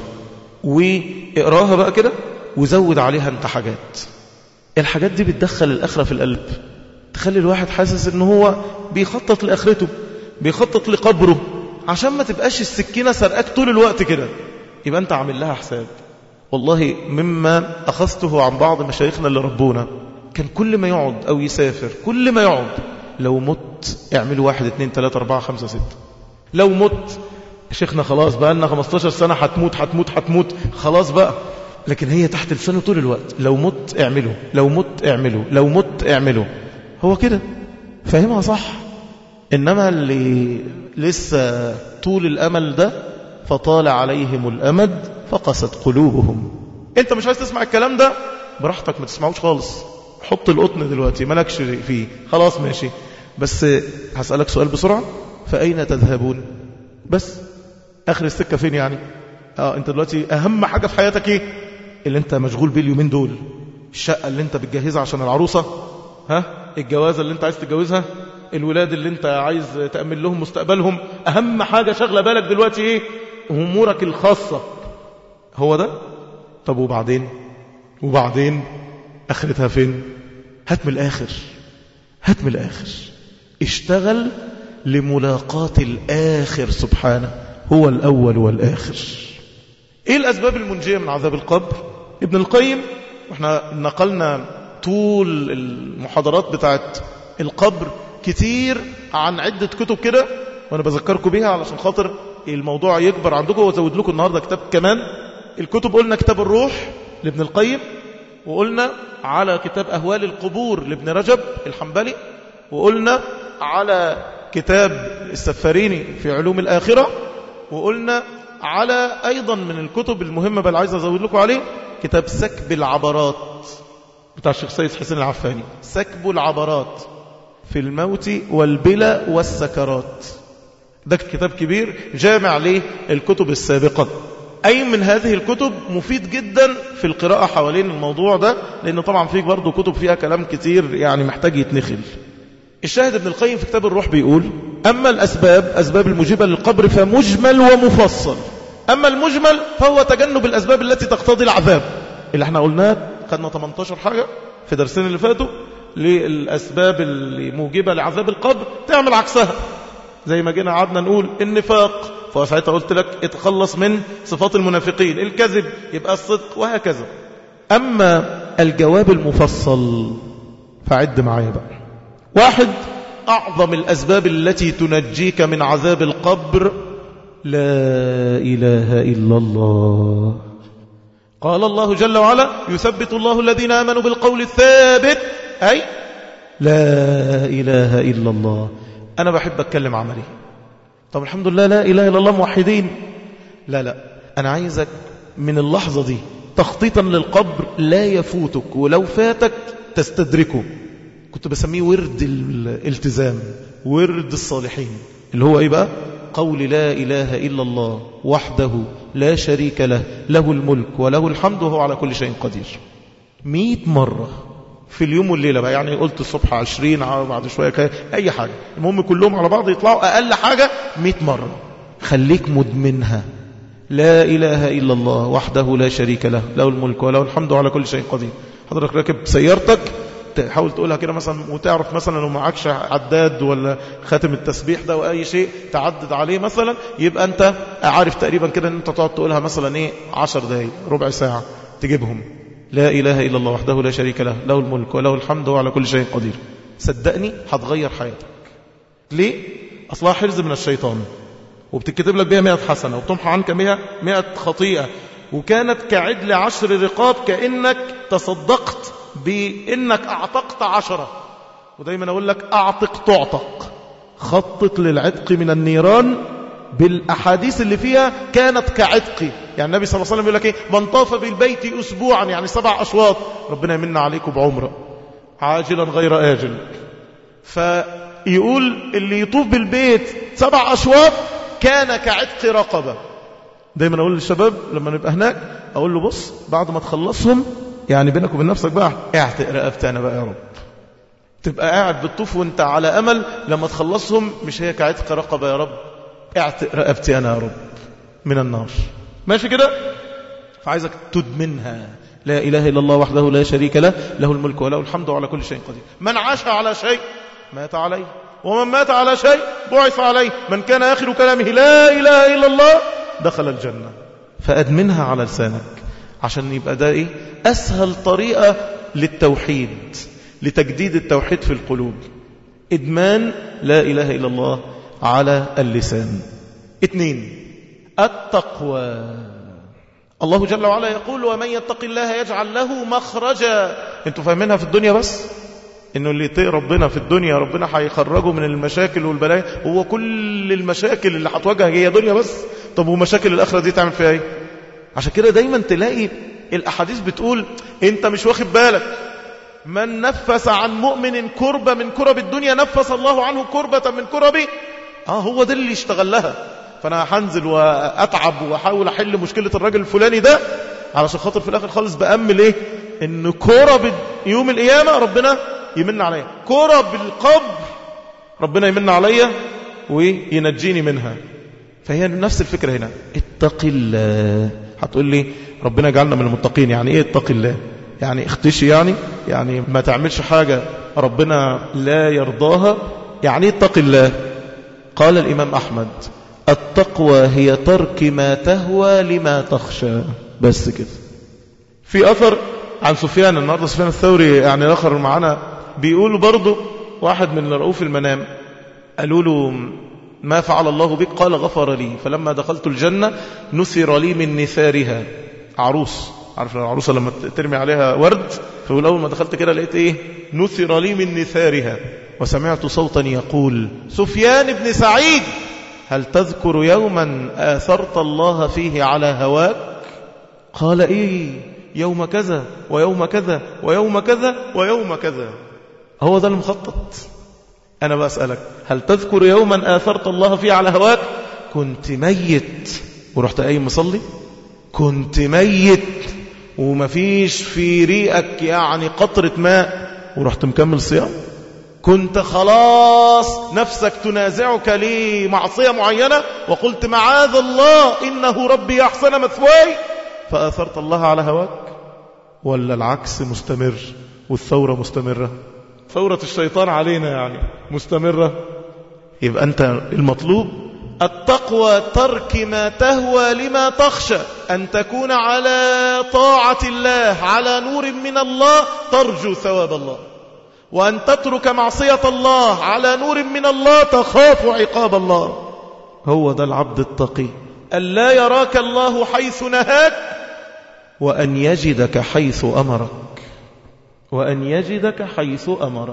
واقراها بقى كده وزود عليها انت حاجات. الحاجات دي بتدخل الآخرة في القلب، تخلي الواحد حاسس ان هو بيخطط لآخرته، بيخطط لقبره، عشان ما تبقاش السكينة سرقاك طول الوقت كده، يبقى انت عامل لها حساب. والله مما أخذته عن بعض مشايخنا اللي ربونا، كان كل ما يقعد أو يسافر، كل ما يقعد لو مت اعملوا واحد اتنين تلاتة اربعة خمسة ستة. لو مت شيخنا خلاص بقى لنا خمستاشر سنة هتموت هتموت هتموت خلاص بقى، لكن هي تحت لسانه طول الوقت، لو مت اعمله، لو مت اعمله، لو مت اعمله. هو كده فاهمها صح. إنما اللي لسه طول الأمل ده فطال عليهم الأمد فقست قلوبهم. انت مش عايز تسمع الكلام ده براحتك، ما تسمعوش خالص، حط القطن دلوقتي مالكش فيه خلاص ماشي. بس هسألك سؤال بسرعة، فأين تذهبون؟ بس آخر السكة فين يعني؟ اه انت دلوقتي أهم حاجة في حياتك ايه اللي انت مشغول بيه اليومين دول؟ الشقة اللي انت بتجهزها عشان العروسة، ها الجوازة اللي انت عايز تتجوزها، الولاد اللي انت عايز تأمن لهم مستقبلهم. أهم حاجة شغلة بالك دلوقتي ايه؟ أمورك الخاصة. هو ده. طب وبعدين وبعدين آخرتها فين؟ هات من الآخر، هات من الآخر. اشتغل لملاقاة الآخر سبحانه، هو الأول والآخر. ايه الأسباب المنجية من عذاب القبر؟ ابن القيم، واحنا نقلنا طول المحاضرات بتاعت القبر كتير عن عدة كتب كده، وانا بذكركم بيها علشان خاطر الموضوع يكبر عندكم، وازود لكم النهاردة كتاب كمان. الكتب قلنا كتاب الروح لابن القيم، وقلنا على كتاب أهوال القبور لابن رجب الحنبلي، وقلنا على كتاب السفاريني في علوم الآخرة، وقلنا على أيضا من الكتب المهمة بل عايز أزود لكم عليه كتاب سكب العبرات بتاع الشيخ سيد حسين العفاني، سكب العبرات في الموت والبلى والسكرات. ده كتاب كبير جامع ليه الكتب السابقة. أي من هذه الكتب مفيد جدا في القراءة حوالين الموضوع ده، لأنه طبعا فيه برضو كتب فيها كلام كتير يعني محتاج يتنخل. الشاهد ابن القيم في كتاب الروح بيقول: أما الأسباب أسباب المجيبة للقبر فمجمل ومفصل. أما المجمل فهو تجنب الأسباب التي تقتضي العذاب، اللي احنا قلناه خدنا تمنتاشر حاجة في درسين اللي فاتوا للأسباب الموجبة لعذاب القبر، تعمل عكسها. زي ما جينا قعدنا نقول النفاق، فساعتها قلت لك اتخلص من صفات المنافقين، الكذب يبقى الصدق، وهكذا. أما الجواب المفصل فعد معايا بقى. واحد، أعظم الأسباب التي تنجيك من عذاب القبر لا إله إلا الله. قال الله جل وعلا: يثبت الله الذين آمنوا بالقول الثابت، أي لا إله إلا الله. أنا بحب أتكلم عملي. طب الحمد لله لا إله إلا الله موحدين. لا لا أنا عايزك من اللحظة دي تخطيطا للقبر لا يفوتك، ولو فاتك تستدركه. كنت بسميه ورد الالتزام، ورد الصالحين، اللي هو إيه بقى؟ قول لا إله إلا الله وحده لا شريك له، له الملك وله الحمد وهو على كل شيء قدير. مئة مرة في اليوم والليلة بقى، يعني قلت الصبح عشرين، بعد شوية أي حاجة، المهم كلهم على بعض يطلعوا أقل حاجة مئة مرة. خليك مدمنها. لا إله إلا الله وحده لا شريك له، له الملك وله الحمد على كل شيء قدير. حضرتك راكب سيارتك تحاول تقولها كده مثلا، وتعرف مثلا لو معكش عداد ولا خاتم التسبيح ده وأي شيء تعدد عليه مثلا، يبقى أنت عارف تقريبا كده أن أنت تقعد تقولها مثلا إيه عشر دقايق ربع ساعة تجيبهم. لا إله إلا الله وحده لا شريك له، له الملك وله الحمد وعلى كل شيء قدير. صدقني هتغير حياتك. ليه؟ أصلها حرز من الشيطان، وبتكتب لك بها مئة حسنة، وبتمحى عنك مئة خطيئة، وكانت كعدل عشر رقاب، كأنك تصدقت بأنك أعتقت عشرة. ودايما أقول لك أعتق تعتق. خطط للعتق من النيران بالأحاديث اللي فيها كانت كعتق. يعني النبي صلى الله عليه وسلم يقول لك إيه؟ من طاف بالبيت أسبوعا، يعني سبع أشواط، ربنا يمن عليكم بعمرة عاجلا غير آجل. يقول اللي يطوف بالبيت سبع أشواط كان كعتق رقبة. دايما أقول للشباب لما نبقى هناك أقول له بص بعد ما تخلصهم يعني بينك وبين نفسك بقى اعتق رقبتي أنا بقى يا رب. تبقى قاعد بالطوف وانت على أمل لما تخلصهم مش هي كعتق رقبة يا رب، اعتق رقبتي أنا يا رب من النار. ماشي كده؟ فعايزك تدمنها. لا إله إلا الله وحده لا شريك له، له الملك وله الحمد على كل شيء قدير. من عاش على شيء مات عليه، ومن مات على شيء بعث عليه. من كان آخر كلامه لا إله إلا الله دخل الجنة. فأدمنها على لسانك عشان يبقى ده إيه؟ أسهل طريقة للتوحيد، لتجديد التوحيد في القلوب. إدمان لا إله إلا الله على اللسان. اثنين، التقوى. الله جل وعلا يقول ومن يتق الله يجعل له مخرجا. انتوا فاهمينها في الدنيا بس انه اللي يطيع ربنا في الدنيا ربنا هيخرجه من المشاكل والبلايا. هو كل المشاكل اللي هتواجه هي دنيا بس؟ طب ومشاكل الآخرة دي تعمل فيها ايه؟ عشان كده دايما تلاقي الأحاديث بتقول انت مش واخد بالك من نفس عن مؤمن كربة من كرب الدنيا نفس الله عنه كربة من كربه. اه هو ده اللي يشتغل لها. فانا هنزل واتعب واحاول احل مشكلة الراجل الفلاني ده علشان خاطر في الاخر خالص بأمل ايه؟ ان كرب يوم القيامة ربنا يمن عليا، كرب القبر ربنا يمن عليا وينجيني منها. فهي نفس الفكرة هنا. اتق الله. هتقول لي ربنا يجعلنا من المتقين. يعني ايه اتق الله؟ يعني اختشي، يعني يعني ما تعملش حاجة ربنا لا يرضاها. يعني ايه اتق الله؟ قال الإمام أحمد التقوى هي ترك ما تهوى لما تخشى. بس كده. في أثر عن سفيان النهارده سفيان الثوري يعني الآخر معنا بيقول برضو واحد من رؤوف المنام قالوا له ما فعل الله بك؟ قال غفر لي فلما دخلت الجنة نثر لي من نثارها. عروس، عارف العروسة لما ترمي عليها ورد، فيقول أول ما دخلت كده لقيت إيه؟ نثر لي من نثارها. وسمعت صوتا يقول سفيان بن سعيد هل تذكر يوما آثرت الله فيه على هواك؟ قال إيه؟ يوم كذا ويوم كذا ويوم كذا ويوم كذا. هو ده المخطط. أنا بسألك هل تذكر يوما آثرت الله فيه على هواك؟ كنت ميت ورحت قايم مصلي؟ كنت ميت ومفيش في ريقك يعني قطرة ماء ورحت مكمل صيام؟ كنت خلاص نفسك تنازعك لمعصية معينة وقلت معاذ الله إنه ربي أحسن مثواي فآثرت الله على هواك؟ ولا العكس مستمر والثورة مستمرة؟ ثورة الشيطان علينا يعني مستمرة. يبقى أنت المطلوب التقوى ترك ما تهوى لما تخشى، أن تكون على طاعة الله على نور من الله ترجو ثواب الله، وأن تترك معصية الله على نور من الله تخاف عقاب الله. هو ده العبد التقي. أن لا يراك الله حيث نهاك وأن يجدك حيث أمرك، وأن يجدك حيث أمرك.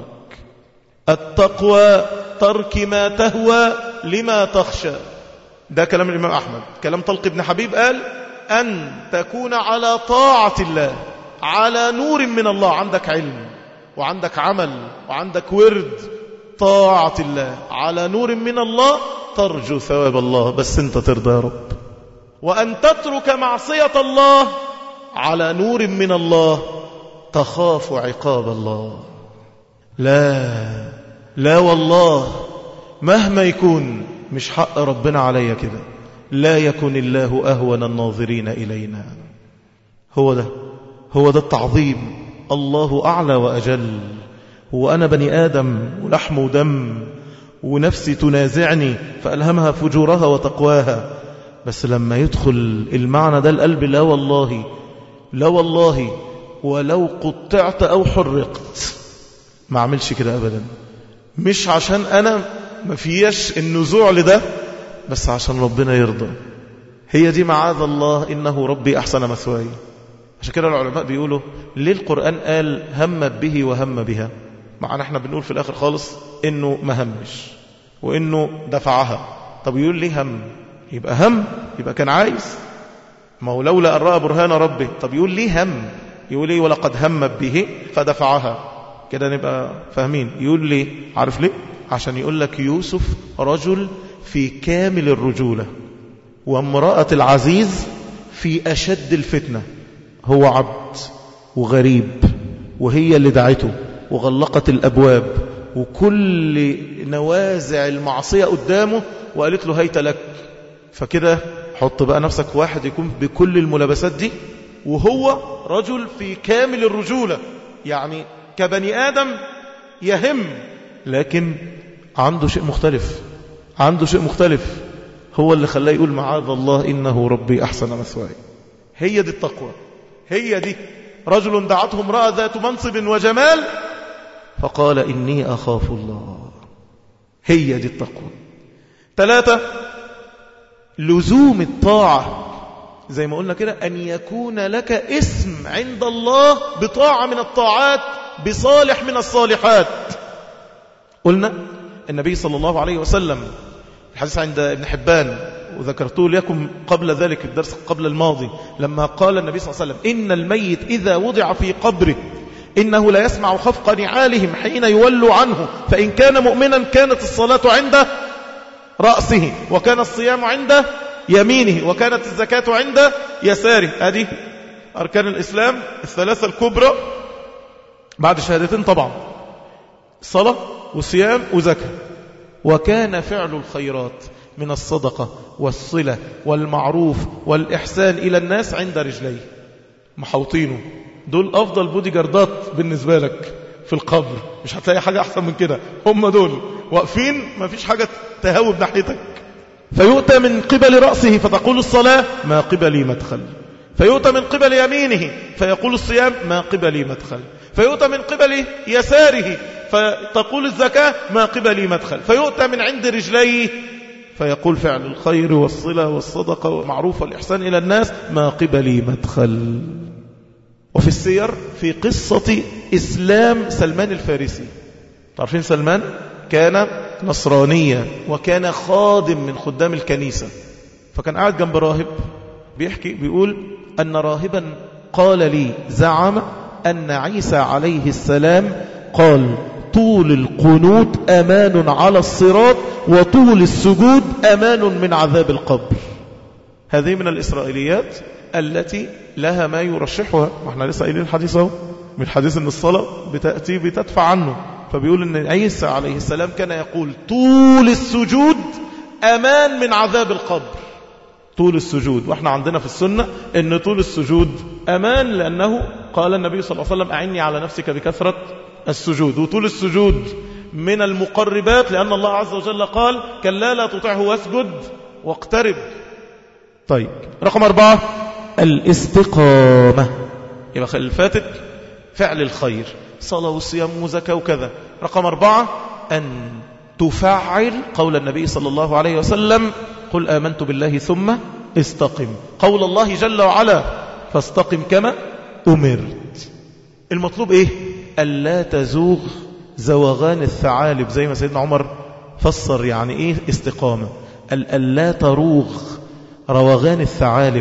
التقوى ترك ما تهوى لما تخشى. ده كلام الإمام أحمد. كلام طلق بن حبيب قال أن تكون على طاعة الله على نور من الله، عندك علم وعندك عمل وعندك ورد، طاعة الله على نور من الله ترجو ثواب الله، بس انت ترضى يا رب. وأن تترك معصية الله على نور من الله تخاف عقاب الله. لا لا والله مهما يكون مش حق ربنا عليا كده. لا يكن الله أهون الناظرين إلينا. هو ده هو ده التعظيم. الله أعلى وأجل. هو أنا بني آدم ولحم ودم ونفسي تنازعني فألهمها فجورها وتقواها، بس لما يدخل المعنى ده القلب لا والله لا والله ولو قطعت أو حرقت ما عملش كده أبدا. مش عشان أنا ما فيش النزوع لده، بس عشان ربنا يرضى. هي دي معاذ الله إنه ربي أحسن مثواي. عشان كده العلماء بيقولوا ليه القرآن قال هم به وهم بها، معنا احنا بنقول في الآخر خالص إنه ما همش وإنه دفعها. طب يقول ليه هم؟ يبقى هم يبقى كان عايز، ما هو لولا أن رأى برهان ربه. طب يقول ليه هم؟ يقول ليه ولقد هم به فدفعها. كده نبقى فاهمين. يقول ليه؟ عارف ليه؟ عشان يقول لك يوسف رجل في كامل الرجولة، وامرأة العزيز في أشد الفتنة. هو عبد وغريب، وهي اللي دعته وغلقت الأبواب وكل نوازع المعصية قدامه وقالت له هيت لك. فكده حط بقى نفسك واحد يكون بكل الملابسات دي وهو رجل في كامل الرجولة، يعني كبني آدم يهم، لكن عنده شيء مختلف، عنده شيء مختلف هو اللي خلاه يقول معاذ الله إنه ربي أحسن مثواي. هي دي التقوى، هي دي. رجل دعته امرأة ذات منصب وجمال فقال إني أخاف الله. هي دي التقوى. ثلاثة، لزوم الطاعة، زي ما قلنا كده، أن يكون لك اسم عند الله بطاعة من الطاعات، بصالح من الصالحات. قلنا النبي صلى الله عليه وسلم الحديث عند ابن حبان، وذكرته لكم قبل ذلك الدرس قبل الماضي، لما قال النبي صلى الله عليه وسلم إن الميت إذا وضع في قبره إنه لا يسمع خفق نعالهم حين يولوا عنه، فإن كان مؤمنا كانت الصلاة عنده رأسه، وكان الصيام عنده يمينه، وكانت الزكاة عند يساره. هذه أركان الإسلام الثلاثة الكبرى بعد شهادتين طبعا، صلاة وصيام وزكاة. وكان فعل الخيرات من الصدقة والصلة والمعروف والإحسان إلى الناس عند رجليه، محوطينه. دول أفضل بودي جاردات بالنسبة لك في القبر، مش هتلاقي حاجة أحسن من كده. هم دول واقفين، ما فيش حاجة تهوب ناحيتك. فيؤتى من قبل رأسه فتقول الصلاة ما قبلي مدخل، فيؤتى من قبل يمينه فيقول الصيام ما قبلي مدخل، فيؤتى من قبل يساره فتقول الزكاة ما قبلي مدخل، فيؤتى من عند رجليه فيقول فعل الخير والصلة والصدقة والمعروف والإحسان إلى الناس ما قبلي مدخل. وفي السير في قصة إسلام سلمان الفارسي، تعرفين سلمان كان نصرانيا وكان خادم من خدام الكنيسة، فكان قاعد جنب راهب بيحكي، بيقول أن راهبا قال لي زعم أن عيسى عليه السلام قال طول القنوت أمان على الصراط وطول السجود أمان من عذاب القبر. هذه من الإسرائيليات التي لها ما يرشحها، واحنا لسه قايلين الحديث اهو، من الحديث ان الصلاة بتأتي بتدفع عنه. فبيقول ان عيسى عليه السلام كان يقول طول السجود أمان من عذاب القبر، طول السجود. واحنا عندنا في السنة ان طول السجود أمان، لأنه قال النبي صلى الله عليه وسلم أعني على نفسك بكثرة السجود. وطول السجود من المقربات، لأن الله عز وجل قال كلا لا تطعه واسجد واقترب. طيب رقم أربعة الاستقامة، يبقى الفاتت فعل الخير، صلاة وصيام وزكاة وكذا. رقم أربعة أن تفعل قول النبي صلى الله عليه وسلم قل آمنت بالله ثم استقم، قول الله جل وعلا فاستقم كما أمرت. المطلوب إيه؟ ألا تزوغ زوغان الثعالب، زي ما سيدنا عمر فسر يعني إيه استقامة، ألا تروغ روغان الثعالب،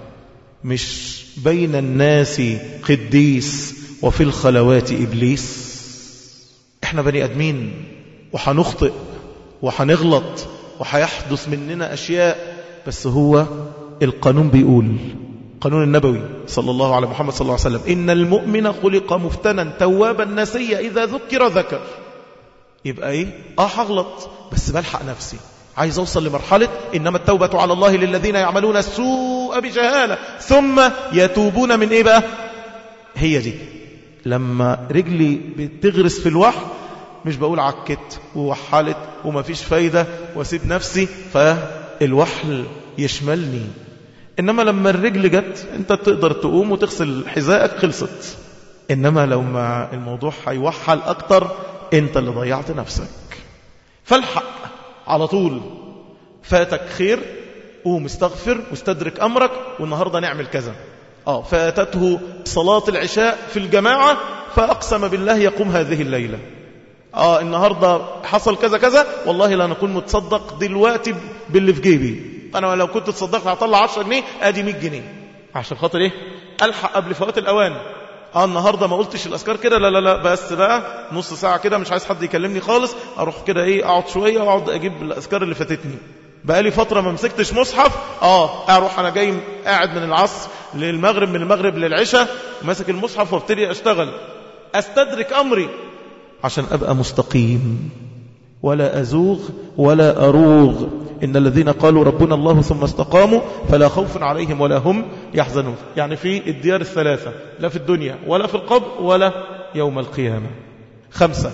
مش بين الناس قديس وفي الخلوات إبليس. احنا بني أدمين وحنخطئ وحنغلط وحيحدث مننا أشياء، بس هو القانون بيقول، قانون النبوي صلى الله على محمد صلى الله عليه وسلم إن المؤمن خلق مفتنا توابا نسيا إذا ذكر ذكر. يبقى إيه؟ آه هغلط بس بلحق نفسي، عايز أوصل لمرحلة إنما التوبة على الله للذين يعملون السوء بجهالة ثم يتوبون من إيه بقى؟ هي دي لما رجلي بتغرس في الوحل، مش بقول عكت ووحلت وما فيش فايدة واسيب نفسي فالوحل يشملني. إنما لما الرجل جت أنت تقدر تقوم وتغسل حذائك، خلصت. إنما لو ما الموضوع هيوحل أكتر أنت اللي ضيعت نفسك. فالحق على طول، فاتك خير قوم استغفر واستدرك أمرك، والنهاردة نعمل كذا. آه فاتته صلاة العشاء في الجماعة فأقسم بالله يقوم هذه الليلة. آه النهاردة حصل كذا كذا، والله لا نكون متصدق دلوقتي باللي في جيبي، أنا لو كنت تصدقت هطلع عشرة جنيه أدي مية جنيه، عشان خاطر إيه؟ ألحق قبل فوات الأوان. اه النهاردة ما قلتش الأذكار كده، لا لا لا بس بقى نص ساعة كده مش عايز حد يكلمني خالص، أروح كده إيه أقعد شوية وأقعد أجيب الأذكار اللي فاتتني. بقى لي فترة ما مسكتش مصحف، اه أروح أنا جاي قاعد من العصر للمغرب، من المغرب للعشاء ماسك المصحف وابتدي أشتغل أستدرك أمري عشان أبقى مستقيم ولا أزوغ ولا أروغ. إن الذين قالوا ربنا الله ثم استقاموا فلا خوف عليهم ولا هم يحزنون. يعني في الديار الثلاثة، لا في الدنيا ولا في القبر ولا يوم القيامة. خمسة،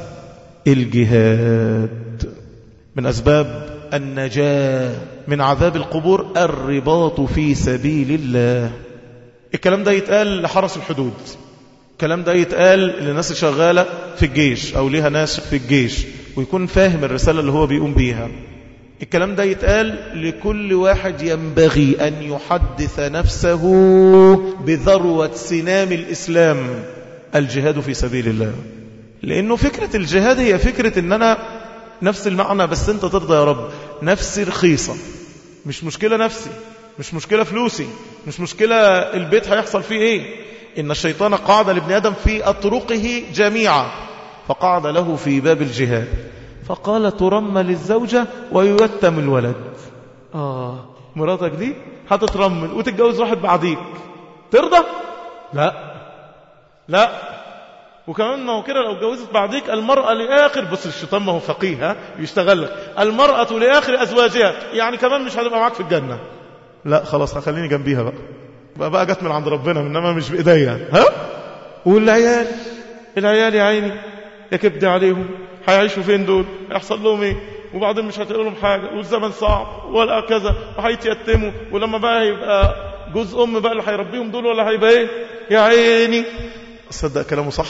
الجهاد. من أسباب النجاة من عذاب القبور الرباط في سبيل الله. الكلام ده يتقال لحرس الحدود، الكلام ده يتقال للناس شغالة في الجيش أو ليها ناس في الجيش ويكون فاهم الرسالة اللي هو بيقوم بيها. الكلام ده يتقال لكل واحد ينبغي أن يحدث نفسه بذروة سنام الإسلام، الجهاد في سبيل الله. لأنه فكرة الجهاد هي فكرة أن أنا نفس المعنى بس أنت ترضى يا رب، نفسي رخيصة، مش مشكلة نفسي، مش مشكلة فلوسي، مش مشكلة البيت هيحصل فيه إيه. إن الشيطان قعد لابن آدم في أطرقه جميعا فقعد له في باب الجهاد فقال ترمل الزوجة ويتم الولد. آه مراتك دي هتترمل وتتجوز واحد بعديك، ترضى؟ لا لا. وكمان ما هو كده لو اتجوزت بعديك المرأة لآخر، بص الشيطان ما هو فقيه ها يشتغل لك، المرأة لآخر أزواجها، يعني كمان مش هتبقى معاك في الجنة. لا خلاص هخليني جنبيها بقى بقى, بقى جت من عند ربنا إنما مش بإيديا. ها والعيال، العيال يا عيني يا كبدي عليهم، هيعيشوا فين دول؟ هيحصل لهم ايه؟ وبعدين مش هتقول لهم حاجه والزمن صعب ولا كذا وهيتيتموا، ولما بقى يبقى جوز ام بقى اللي هيربيهم دول ولا هيبقى ايه؟ يا عيني. صدق كلامه صح.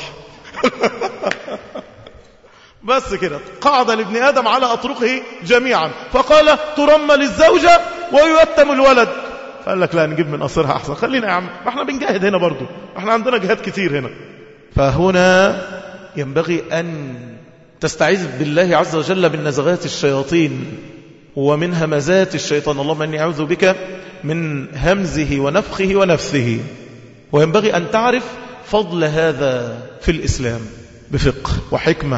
بس كده قعد لابن ادم على اطرقه جميعا فقال ترمل الزوجه ويتم الولد. فقال لك لا نجيب من قصرها احسن، خلينا يا عم ما احنا بنجاهد هنا برضو، احنا عندنا جهاد كتير هنا. فهنا ينبغي أن تستعيذ بالله عز وجل من نزغات الشياطين ومن همزات الشيطان. اللهم إني أعوذ بك من همزه ونفخه ونفثه. وينبغي أن تعرف فضل هذا في الإسلام بفقه وحكمة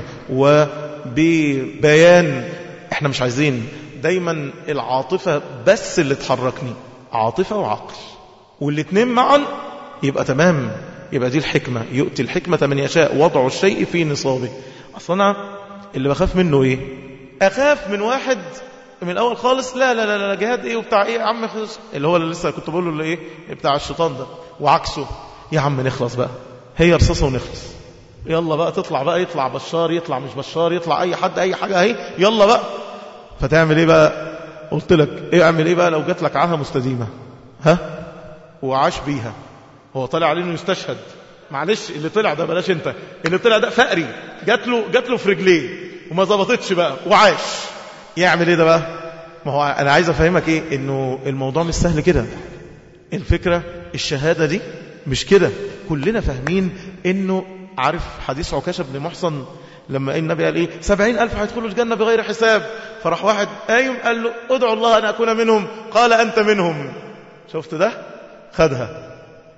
وببيان. احنا مش عايزين دايما العاطفة بس اللي تحركني، عاطفة وعقل والاتنين معا يبقى تمام، يبقى دي الحكمة. يؤتي الحكمة من يشاء وضع الشيء في نصابه. أصلا اللي بخاف منه إيه؟ أخاف من واحد من الأول خالص لا لا لا, لا جهاد إيه وبتاع إيه يا عم خلص، اللي هو اللي لسه كنت بقوله اللي إيه بتاع الشيطان ده، وعكسه يا عم نخلص بقى، هي رصاصة ونخلص، يلا بقى تطلع بقى، يطلع بشار يطلع مش بشار يطلع أي حد أي حاجة أهي يلا بقى. فتعمل إيه بقى؟ قلت لك إيه اعمل إيه بقى لو جات لك عاهة مستديمة ها وعاش بيها، هو طلع عليه انه يستشهد، معلش اللي طلع ده بلاش انت، اللي طلع ده فقري جات له جات له في رجليه وما ظبطتش بقى وعاش، يعمل ايه ده بقى؟ ما هو انا عايز افهمك ايه، انه الموضوع مش سهل كده. الفكره الشهاده دي مش كده، كلنا فاهمين انه عارف حديث عكاشة بن محصن لما النبي قال ايه سبعين ألف هيدخلوا الجنة بغير حساب، فراح واحد قايم قال له ادعو الله أن أكون منهم، قال أنت منهم. شفت ده؟ خدها.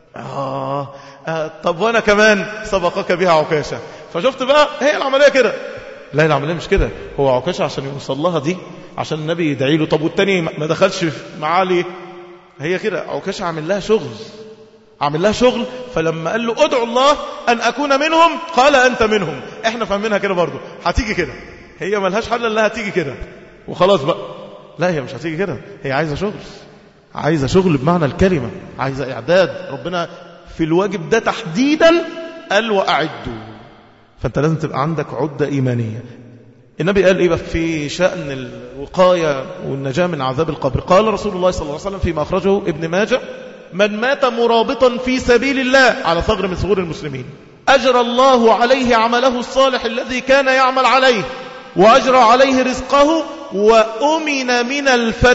آه. آه طب وأنا كمان سبقك بها عكاشة. فشفت بقى هي العملية كده. لا العملية مش كده، هو عكاشة عشان يوصل لها دي عشان النبي يدعي له، طب والتاني ما دخلش معاه ليه؟ هي كده عكاشة عامل لها شغل، عامل لها شغل. فلما قال له ادعو الله أن أكون منهم قال أنت منهم. احنا فاهمينها كده برضو، هتيجي كده، هي ملهاش حل الا هتيجي كده وخلاص بقى. لا هي مش هتيجي كده، هي عايزة شغل، عايزة شغل بمعنى الكلمة، عايزة إعداد. ربنا في الواجب ده تحديدا قال وأعدوا، فأنت لازم تبقى عندك عدة إيمانية. النبي قال إيه في شأن الوقاية والنجاة من عذاب القبر؟ قال رسول الله صلى الله عليه وسلم فيما أخرجه ابن ماجه من مات مرابطا في سبيل الله على ثغر من ثغور المسلمين أجرى الله عليه عمله الصالح الذي كان يعمل عليه وأجرى عليه رزقه وأمن من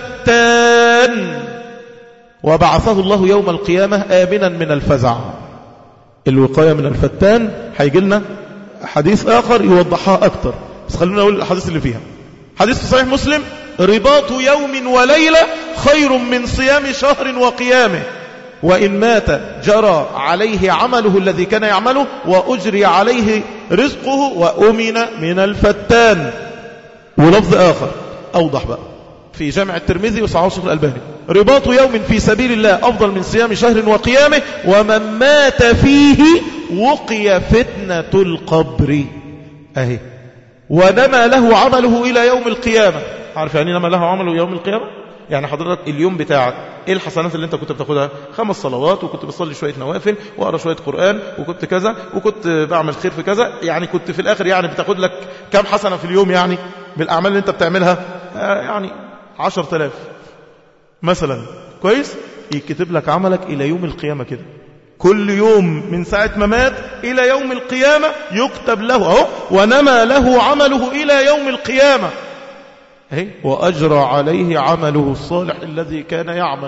الفتان وبعثه الله يوم القيامة آمنا من الفزع. الوقاية من الفتان هيجي لنا حديث آخر يوضحها أكتر، بس خلونا نقول الحديث اللي فيها. حديث في صحيح مسلم رباط يوم وليلة خير من صيام شهر وقيامه. وإن مات جرى عليه عمله الذي كان يعمله وأجري عليه رزقه وأمن من الفتان. ولفظ آخر أوضح بقى في جامع الترمذي وصححه الشيخ الألباني: رباط يوم في سبيل الله أفضل من صيام شهر وقيامه، ومن مات فيه وقي فتنة القبر. أهي ونما له عمله إلى يوم القيامة. عارف يعني نما له عمله يوم القيامة؟ يعني حضرتك اليوم بتاعك ايه الحسنات اللي انت كنت بتاخدها؟ خمس صلوات، وكنت بصلي شوية نوافل، وأقرأ شوية قرآن، وكنت كذا، وكنت بعمل خير في كذا. يعني كنت في الآخر يعني بتاخد لك كم حسنة في اليوم يعني بالأعمال اللي انت بتعملها؟ آه يعني عشر تلاف مثلا. كويس؟ يكتب لك عملك إلى يوم القيامة كده، كل يوم من ساعة ما مات إلى يوم القيامة يكتب له أهو ونما له عمله إلى يوم القيامة. أهي وأجرى عليه عمله الصالح الذي كان يعمل.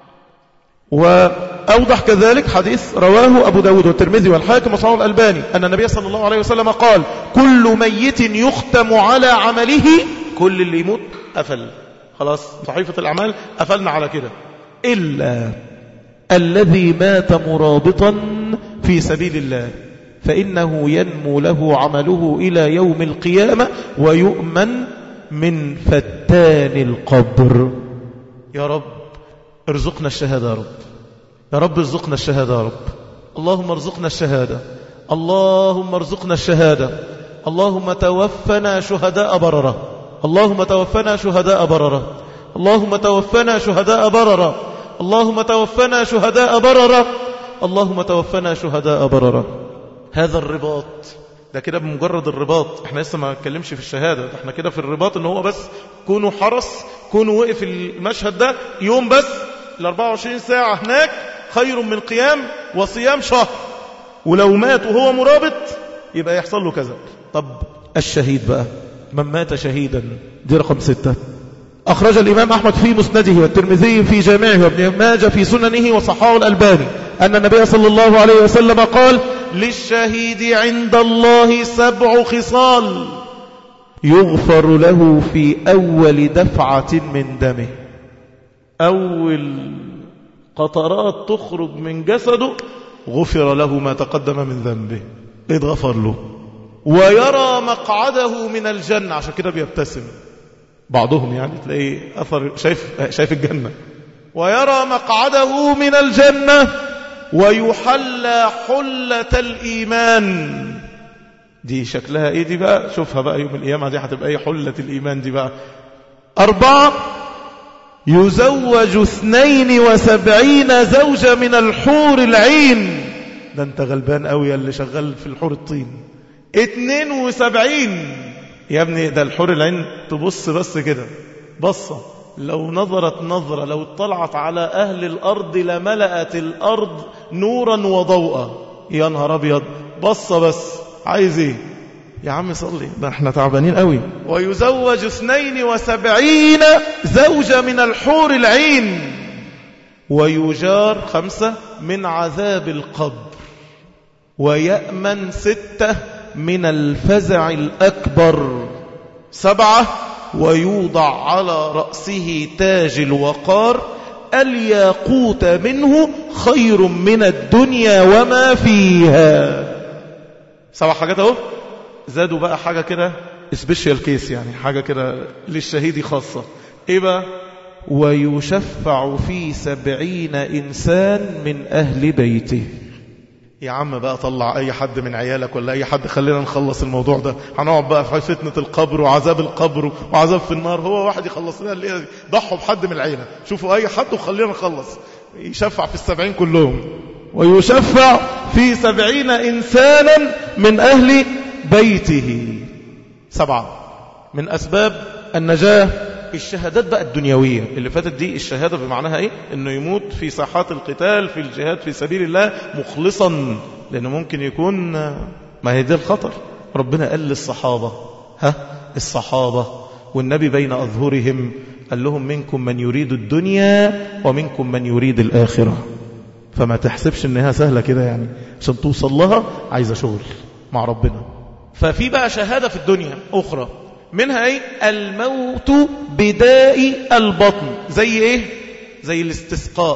وأوضح كذلك حديث رواه أبو داود والترمذي والحاكم وصححه الألباني أن النبي صلى الله عليه وسلم قال: كل ميت يختم على عمله. كل اللي يموت قفل خلاص صحيفة الأعمال، قفلنا على كده، إلا الذي مات مرابطا في سبيل الله فإنه ينمو له عمله إلى يوم القيامة ويؤمن من فتان القبر. يا رب ارزقنا الشهادة يا رب، يا رب ارزقنا الشهادة يا رب، اللهم ارزقنا الشهادة، اللهم ارزقنا الشهادة، اللهم توفنا شهداء بررة، اللهم توفنا شهداء بررة، اللهم توفنا شهداء بررة، اللهم توفنا شهداء بررة، اللهم توفنا شهداء بررة. هذا الرباط ده كده بمجرد الرباط، احنا لسه ما نتكلمش في الشهادة، احنا كده في الرباط ان هو بس كونوا حرس، كونوا وقف المشهد ده يوم بس، ال أربعة وعشرين ساعة هناك خير من قيام وصيام شهر. ولو مات وهو مرابط يبقى يحصل له كذا. طب الشهيد بقى، من مات شهيدا، دي رقم ستة. أخرج الإمام أحمد في مسنده والترمذي في جامعه وابن ماجه في سننه وصححه الألباني أن النبي صلى الله عليه وسلم قال: للشهيد عند الله سبع خصال يغفر له في أول دفعة من دمه. أول قطرات تخرج من جسده غفر له ما تقدم من ذنبه، اتغفر له. ويرى مقعده من الجنة، عشان كده بيبتسم بعضهم، يعني تلاقيه أثر شايف, شايف الجنة. ويرى مقعده من الجنة ويحلى حلة الإيمان. دي شكلها ايه دي بقى؟ شوفها بقى يوم القيامة، دي هتبقى ايه حلة الإيمان دي بقى؟ أربعة: يزوج اثنين وسبعين زوجة من الحور العين. ده انت غلبان قوي اللي شغال في الحور الطين. اتنين وسبعين يا ابني، ده الحور العين تبص بس كده بصة، لو نظرت نظرة، لو اطلعت على أهل الأرض لملأت الأرض نورا وضوءا. يا نهار أبيض، بصة بس، عايز ايه يا عم؟ صلي، ده احنا تعبانين قوي. ويزوج اثنين وسبعين زوجة من الحور العين ويجار خمسة من عذاب القبر ويأمن ستة من الفزع الأكبر. سبعة: ويوضع على رأسه تاج الوقار الياقوت منه خير من الدنيا وما فيها. سبع حاجات اهو. زادوا بقى حاجة كده سبيشال كيس، يعني حاجة كده للشهيد خاصة. ايه بقى؟ ويشفع في سبعين إنسان من أهل بيته. يا عم بقى طلع أي حد من عيالك ولا أي حد، خلينا نخلص الموضوع ده. هنقعد بقى في فتنة القبر وعذاب القبر وعذاب في النار، هو واحد يخلص لنا اللي ضحوا بحد من العيلة. شوفوا أي حد وخلينا نخلص، يشفع في السبعين كلهم. ويشفع في سبعين إنسانا من أهل بيته. سبعة من أسباب النجاة الشهادات بقى الدنيوية اللي فاتت دي. الشهادة بمعناها ايه؟ انه يموت في ساحات القتال في الجهاد في سبيل الله مخلصا، لانه ممكن يكون ما هي دي الخطر. ربنا قال للصحابة، ها الصحابة والنبي بين أظهرهم قال لهم: منكم من يريد الدنيا ومنكم من يريد الآخرة. فما تحسبش انها سهلة كده، يعني عشان توصل لها عايزة شغل مع ربنا. ففي بقى شهادة في الدنيا أخرى، منها ايه؟ الموت بداء البطن. زي ايه؟ زي الاستسقاء.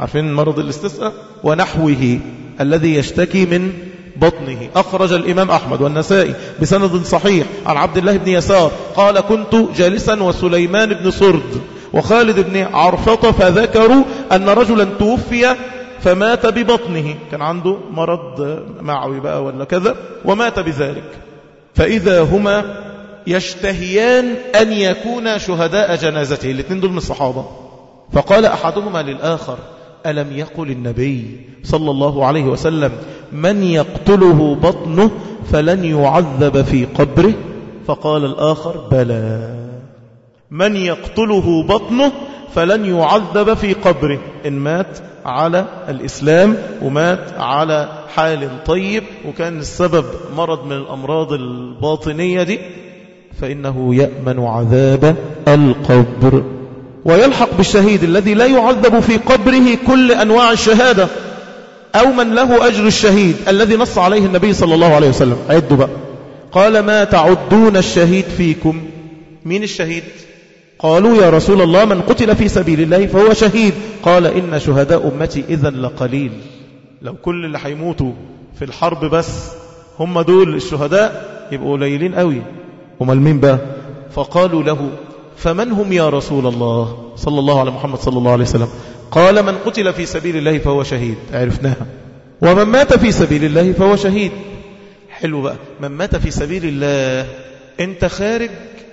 عارفين مرض الاستسقاء ونحوه الذي يشتكي من بطنه. أخرج الإمام أحمد والنسائي بسند صحيح عن عبد الله بن يسار قال كنت جالسا وسليمان بن صرد وخالد بن عرفطة فذكروا أن رجلا توفي فمات ببطنه، كان عنده مرض معوي بقى ولا كذا ومات بذلك، فإذا هما يشتهيان أن يكون شهداء جنازته، الاثنين دول من الصحابة. فقال أحدهما للآخر ألم يقل النبي صلى الله عليه وسلم من يقتله بطنه فلن يعذب في قبره؟ فقال الآخر بلى، من يقتله بطنه فلن يعذب في قبره، إن مات على الإسلام ومات على حال طيب وكان السبب مرض من الأمراض الباطنية دي فإنه يأمن عذاب القبر. ويلحق بالشهيد الذي لا يعذب في قبره كل أنواع الشهادة، أو من له أجر الشهيد الذي نص عليه النبي صلى الله عليه وسلم. عدوا بقى، قال ما تعدون الشهيد فيكم؟ مين الشهيد؟ قالوا يا رسول الله من قتل في سبيل الله فهو شهيد. قال إن شهداء أمتي إذن لقليل، لو كل اللي هيموتوا في الحرب بس هم دول الشهداء يبقوا قليلين قوي، امال مين بقى؟ فقالوا له فمن هم يا رسول الله صلى الله عليه محمد صلى الله عليه وسلم؟ قال من قتل في سبيل الله فهو شهيد، عرفناها. ومن مات في سبيل الله فهو شهيد. حلو بقى، من مات في سبيل الله انت خارج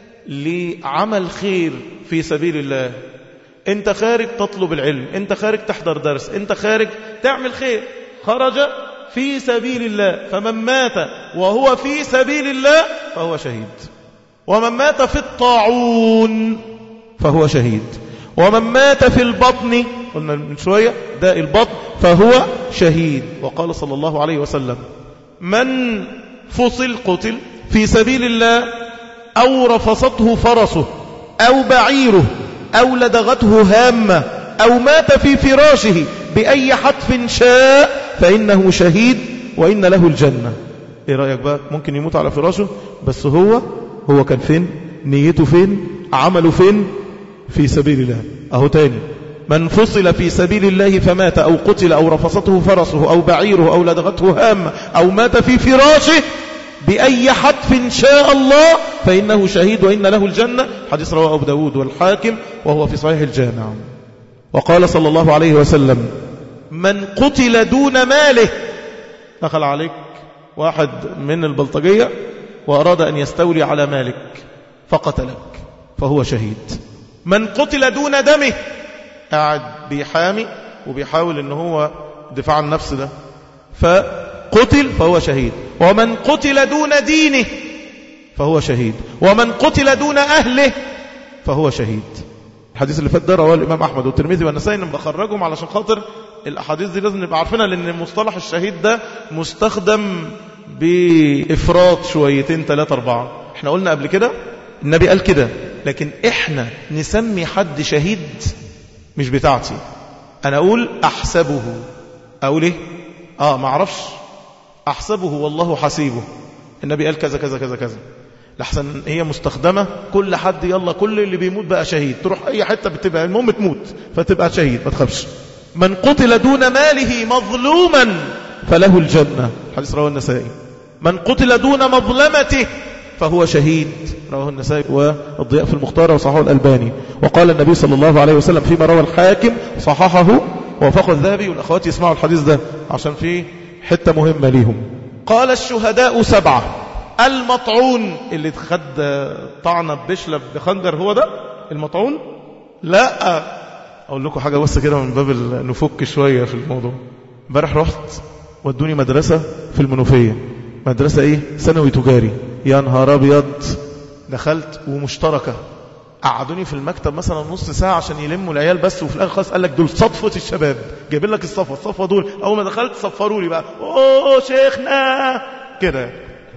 لعمل خير في سبيل الله، انت خارج تطلب العلم، انت خارج تحضر درس، انت خارج تعمل خير، خرج في سبيل الله. فمن مات وهو في سبيل الله فهو شهيد. ومن مات في الطاعون فهو شهيد. ومن مات في البطن، قلنا من شوية داء البطن، فهو شهيد. وقال صلى الله عليه وسلم من فصل قتل في سبيل الله أو رفصته فرسه أو بعيره أو لدغته هامة أو مات في فراشه بأي حتف شاء فإنه شهيد وإن له الجنة. إيه رأيك بقى؟ ممكن يموت على فراشه بس هو هو كان فين؟ نيته فين؟ عمله فين؟ في سبيل الله. أهو تاني، من فصل في سبيل الله فمات أو قتل أو رفصته فرسه أو بعيره أو لدغته هامة أو مات في فراشه بأي حتف شاء الله فإنه شهيد وإن له الجنة. حديث رواه أبو داود والحاكم وهو في صحيح الجامع. وقال صلى الله عليه وسلم من قتل دون ماله، دخل عليك واحد من البلطجية وأراد أن يستولي على مالك فقتلك فهو شهيد. من قتل دون دمه، قاعد بيحامي وبيحاول أنه هو دفاع عن النفس ده فقتل فهو شهيد. ومن قتل دون دينه فهو شهيد. ومن قتل دون أهله فهو شهيد. الحديث اللي فات ده رواه الإمام أحمد والترمذي والنسائي، أنا بخرجهم علشان خاطر الأحاديث دي لازم نبقى عارفينها، لأن مصطلح الشهيد ده مستخدم بإفراط شويتين ثلاثة أربعة. احنا قلنا قبل كده النبي قال كده، لكن احنا نسمي حد شهيد مش بتاعتي. أنا أقول أحسبه، أقول إيه؟ آه ما أعرفش، أحسبه والله حسيبه. النبي قال كذا كذا كذا كذا، لحسن هي مستخدمة كل حد، يلا كل اللي بيموت بقى شهيد، تروح أي حتة بتبقى المهم تموت فتبقى شهيد، ما تخافش. من قتل دون ماله مظلوما فله الجنة، حديث رواه النسائي. من قتل دون مظلمته فهو شهيد، رواه النسائي والضياء في المختار وصححه الألباني. وقال النبي صلى الله عليه وسلم فيما روى الحاكم صححه ووافقه الذهبي، والأخوات يسمعوا الحديث ده عشان فيه حتة مهمة ليهم. قال الشهداء سبعة. المطعون اللي خد طعنة بشلة بخنجر هو ده المطعون؟ لا، أقول لكم حاجة بس كده من باب نفك شوية في الموضوع. امبارح رحت ودوني مدرسة في المنوفية، مدرسة ايه؟ ثانوي تجاري. يا نهار ابيض، دخلت ومشتركة، قعدوني في المكتب مثلا نص ساعة عشان يلموا العيال بس، وفي الاخر خلاص قال لك دول صفة الشباب، جايبين لك الصفة الصفة دول. اول ما دخلت صفروا لي بقى، اوه شيخنا كده.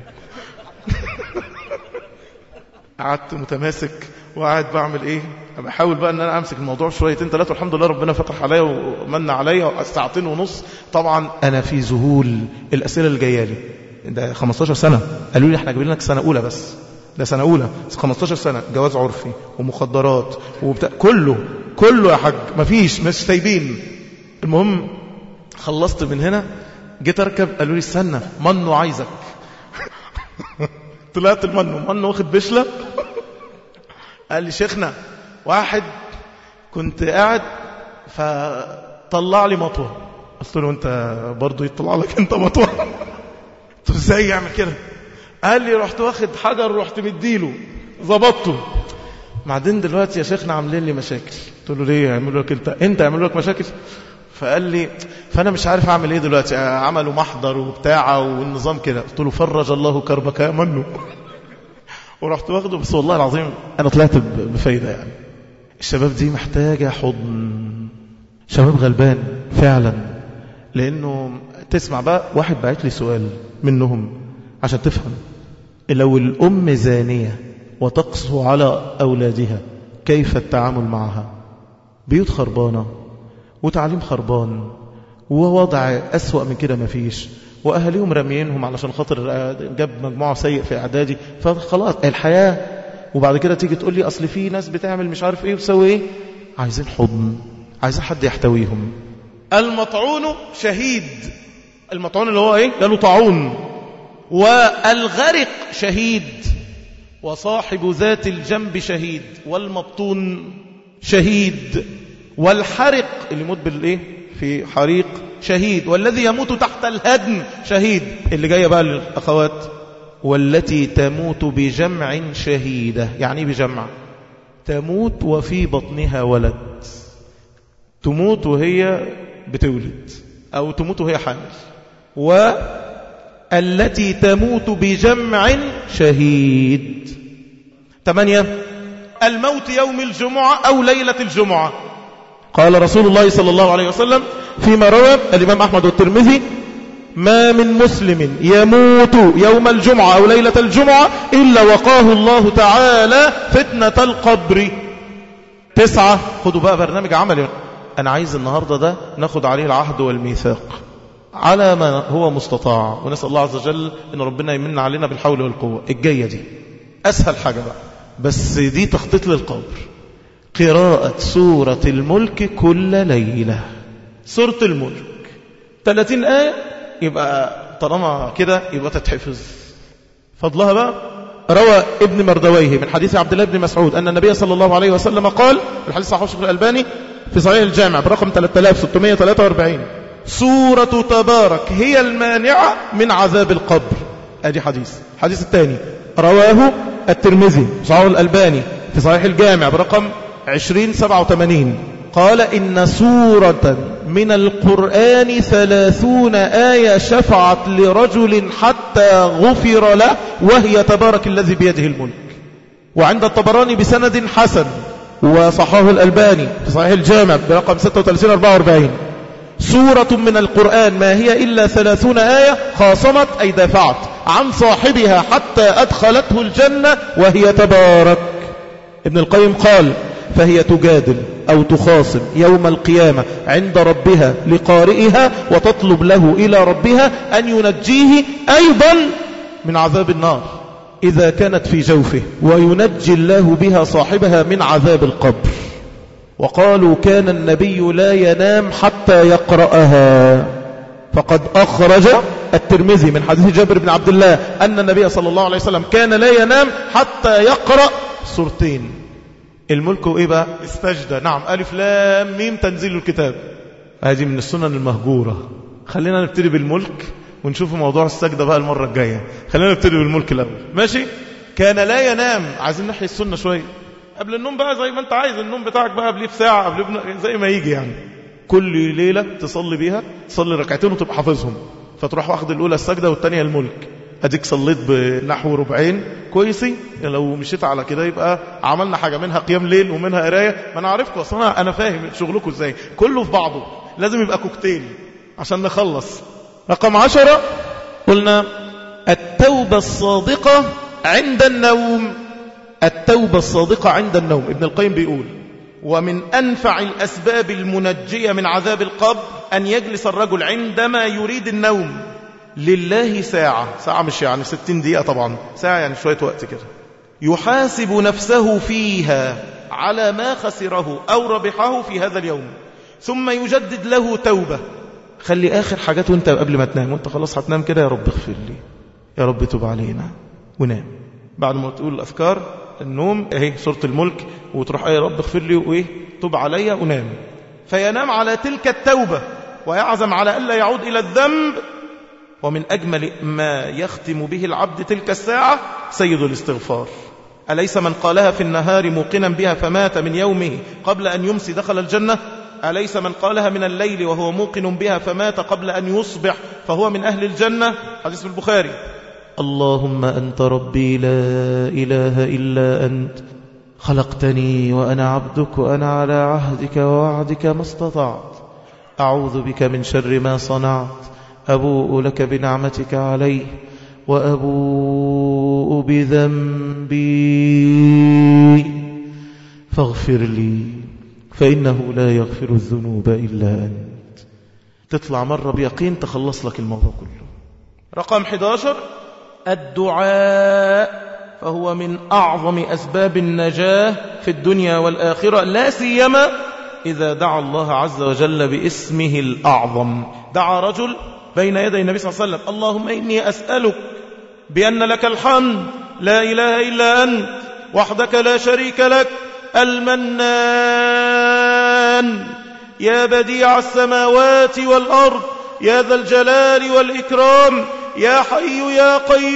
قعدت متماسك وقاعد بعمل ايه، بحاول بقى ان انا امسك الموضوع شويتين ثلاثه، والحمد لله ربنا فتح عليا ومن عليا ساعتين ونص. طبعا انا في ذهول الاسئله اللي جايه لي. ده خمستاشر سنة قالوا لي احنا جايبين لك سنه اولى بس، ده سنه اولى خمستاشر سنة، جواز عرفي ومخدرات وبتاع، كله كله يا حاج، مفيش مش سايبين. المهم خلصت من هنا، جيت اركب قالوا لي استنى منو عايزك. طلعت المنو منو واخد بشلة. قال لي شيخنا واحد كنت قاعد فطلع لي مطوة. قلت له انت برضو يطلع لك انت مطوة؟ قلت له ازاي يعمل كده؟ قال لي رحت واخد حجر رحت مديله ظبطته. بعدين دلوقتي يا شيخنا عاملين لي مشاكل. قلت له ليه يعملوا لك انت انت يعملوا لك مشاكل؟ فقال لي فانا مش عارف اعمل ايه دلوقتي، عملوا محضر وبتاعه والنظام كده. قلت له فرج الله كربك يا منو. ورحت واخده. بس والله العظيم انا طلعت بفايده. يعني الشباب دي محتاجه حضن، شباب غلبان فعلا. لانه تسمع بقى واحد بعت لي سؤال منهم عشان تفهم، لو الام زانيه وتقسو على اولادها كيف التعامل معها؟ بيوت خربانه وتعليم خربان ووضع أسوأ من كده مفيش، وأهاليهم رميينهم علشان خاطر جاب مجموعة سيء في إعدادي، فخلاص الحياة. وبعد كده تيجي تقول لي أصل في ناس بتعمل مش عارف إيه وتسوي إيه. عايزين حضن، عايزين حد يحتويهم. المطعون شهيد. المطعون اللي هو إيه؟ قالوا طاعون. والغرق شهيد، وصاحب ذات الجنب شهيد، والمبطون شهيد، والحرق اللي يموت بالايه في حريق شهيد، والذي يموت تحت الهدم شهيد. اللي جايه بقى للاخوات، والتي تموت بجمع شهيده. يعني بجمع تموت وفي بطنها ولد، تموت وهي بتولد او تموت وهي حامل. والتي تموت بجمع شهيد. ثمانية، الموت يوم الجمعة أو ليلة الجمعة. قال رسول الله صلى الله عليه وسلم فيما روى الإمام أحمد والترمذي: ما من مسلم يموت يوم الجمعة أو ليلة الجمعة إلا وقاه الله تعالى فتنة القبر. تسعة، خدوا بقى برنامج عملي. أنا عايز النهاردة ده ناخد عليه العهد والميثاق على ما هو مستطاع، ونسأل الله عز وجل أن ربنا يمن علينا بالحول والقوة. الجاية دي أسهل حاجة بقى، بس دي تخطيط للقبر. قراءة سورة الملك كل ليلة. سورة الملك ثلاثين آية، يبقى طالما كده يبقى تتحفظ. فضلها بقى. روى ابن مردويه من حديث عبد الله بن مسعود أن النبي صلى الله عليه وسلم قال، الحديث صحيح الشيخ الألباني في صحيح الجامع برقم ثلاثة آلاف وستمائة وثلاثة وأربعين: سورة تبارك هي المانعة من عذاب القبر. ادي حديث. الحديث الثاني رواه الترمذي صحيح الألباني في صحيح الجامع برقم عشرين سبعة وثمانين قال: إن سورة من القرآن ثلاثون آية شفعت لرجل حتى غفر له وهي تبارك الذي بيده الملك. وعند الطبراني بسند حسن وصححه الألباني في صحيح الجامع برقم ستة وثلاثين أربعة وأربعين: سورة من القرآن ما هي إلا ثلاثون آية خاصمت أي دافعت عن صاحبها حتى أدخلته الجنة وهي تبارك. ابن القيم قال: فهي تجادل أو تخاصم يوم القيامة عند ربها لقارئها وتطلب له إلى ربها أن ينجيه أيضا من عذاب النار إذا كانت في جوفه، وينجي الله بها صاحبها من عذاب القبر. وقالوا كان النبي لا ينام حتى يقرأها، فقد أخرج الترمذي من حديث جابر بن عبد الله أن النبي صلى الله عليه وسلم كان لا ينام حتى يقرأ سورتين: الملك وإيه بقى؟ استجدى. نعم، ألف لام ميم تنزيل الكتاب. هذه من السنن المهجورة. خلينا نبتدي بالملك ونشوف موضوع السجدة بقى المرة الجاية. خلينا نبتدي بالملك الأول، ماشي؟ كان لا ينام. عايزين نحيي السنة شوية قبل النوم بقى، زي ما انت عايز النوم بتاعك بقى قبل بساعة قبل زي ما يجي. يعني كل ليلة تصلي بيها، تصلي ركعتين وتبقى حافظهم، فتروح واخد الأولى السجدة والتانية الملك. أديك صليت بنحو ربعين كويسي. لو مشيت على كده يبقى عملنا حاجة، منها قيام ليل ومنها قراية. ما أنا عارفكم أصلا، أنا فاهم شغلكم إزاي، كله في بعضه، لازم يبقى كوكتيل عشان نخلص. رقم عشرة قلنا التوبة الصادقة عند النوم. التوبة الصادقة عند النوم. ابن القيم بيقول: ومن أنفع الأسباب المنجية من عذاب القبر أن يجلس الرجل عندما يريد النوم لله ساعة. ساعة مش يعني ستين دقيقة طبعا، ساعة يعني شوية وقت كده، يحاسب نفسه فيها على ما خسره أو ربحه في هذا اليوم، ثم يجدد له توبة. خلي آخر حاجات وانت قبل ما تنام، وانت خلاص هتنام كده، يا رب اغفر لي، يا رب تب علينا، ونام. بعد ما تقول الأذكار النوم اهي سورة الملك، وتروح يا رب اغفر لي وايه تب عليا، ونام. فينام على تلك التوبة ويعزم على ألا يعود إلى الذنب. ومن أجمل ما يختم به العبد تلك الساعة سيد الاستغفار. أليس من قالها في النهار موقنا بها فمات من يومه قبل أن يمسي دخل الجنة؟ أليس من قالها من الليل وهو موقن بها فمات قبل أن يصبح فهو من أهل الجنة؟ حديث البخاري. اللهم أنت ربي لا إله إلا أنت، خلقتني وأنا عبدك، وأنا على عهدك ووعدك ما استطعت، أعوذ بك من شر ما صنعت، أبوء لك بنعمتك علي وأبوء بذنبي فاغفر لي فإنه لا يغفر الذنوب إلا أنت. تطلع مرة بيقين تخلص لك الموضوع كله. رقم أحد عشر الدعاء، فهو من أعظم أسباب النجاة في الدنيا والآخرة، لا سيما إذا دعا الله عز وجل باسمه الأعظم. دعا رجل بين يدي النبي صلى الله عليه وسلم: اللهم إني أسألك بأن لك الحمد لا إله إلا أنت وحدك لا شريك لك المنان يا بديع السماوات والأرض يا ذا الجلال والإكرام يا حي يا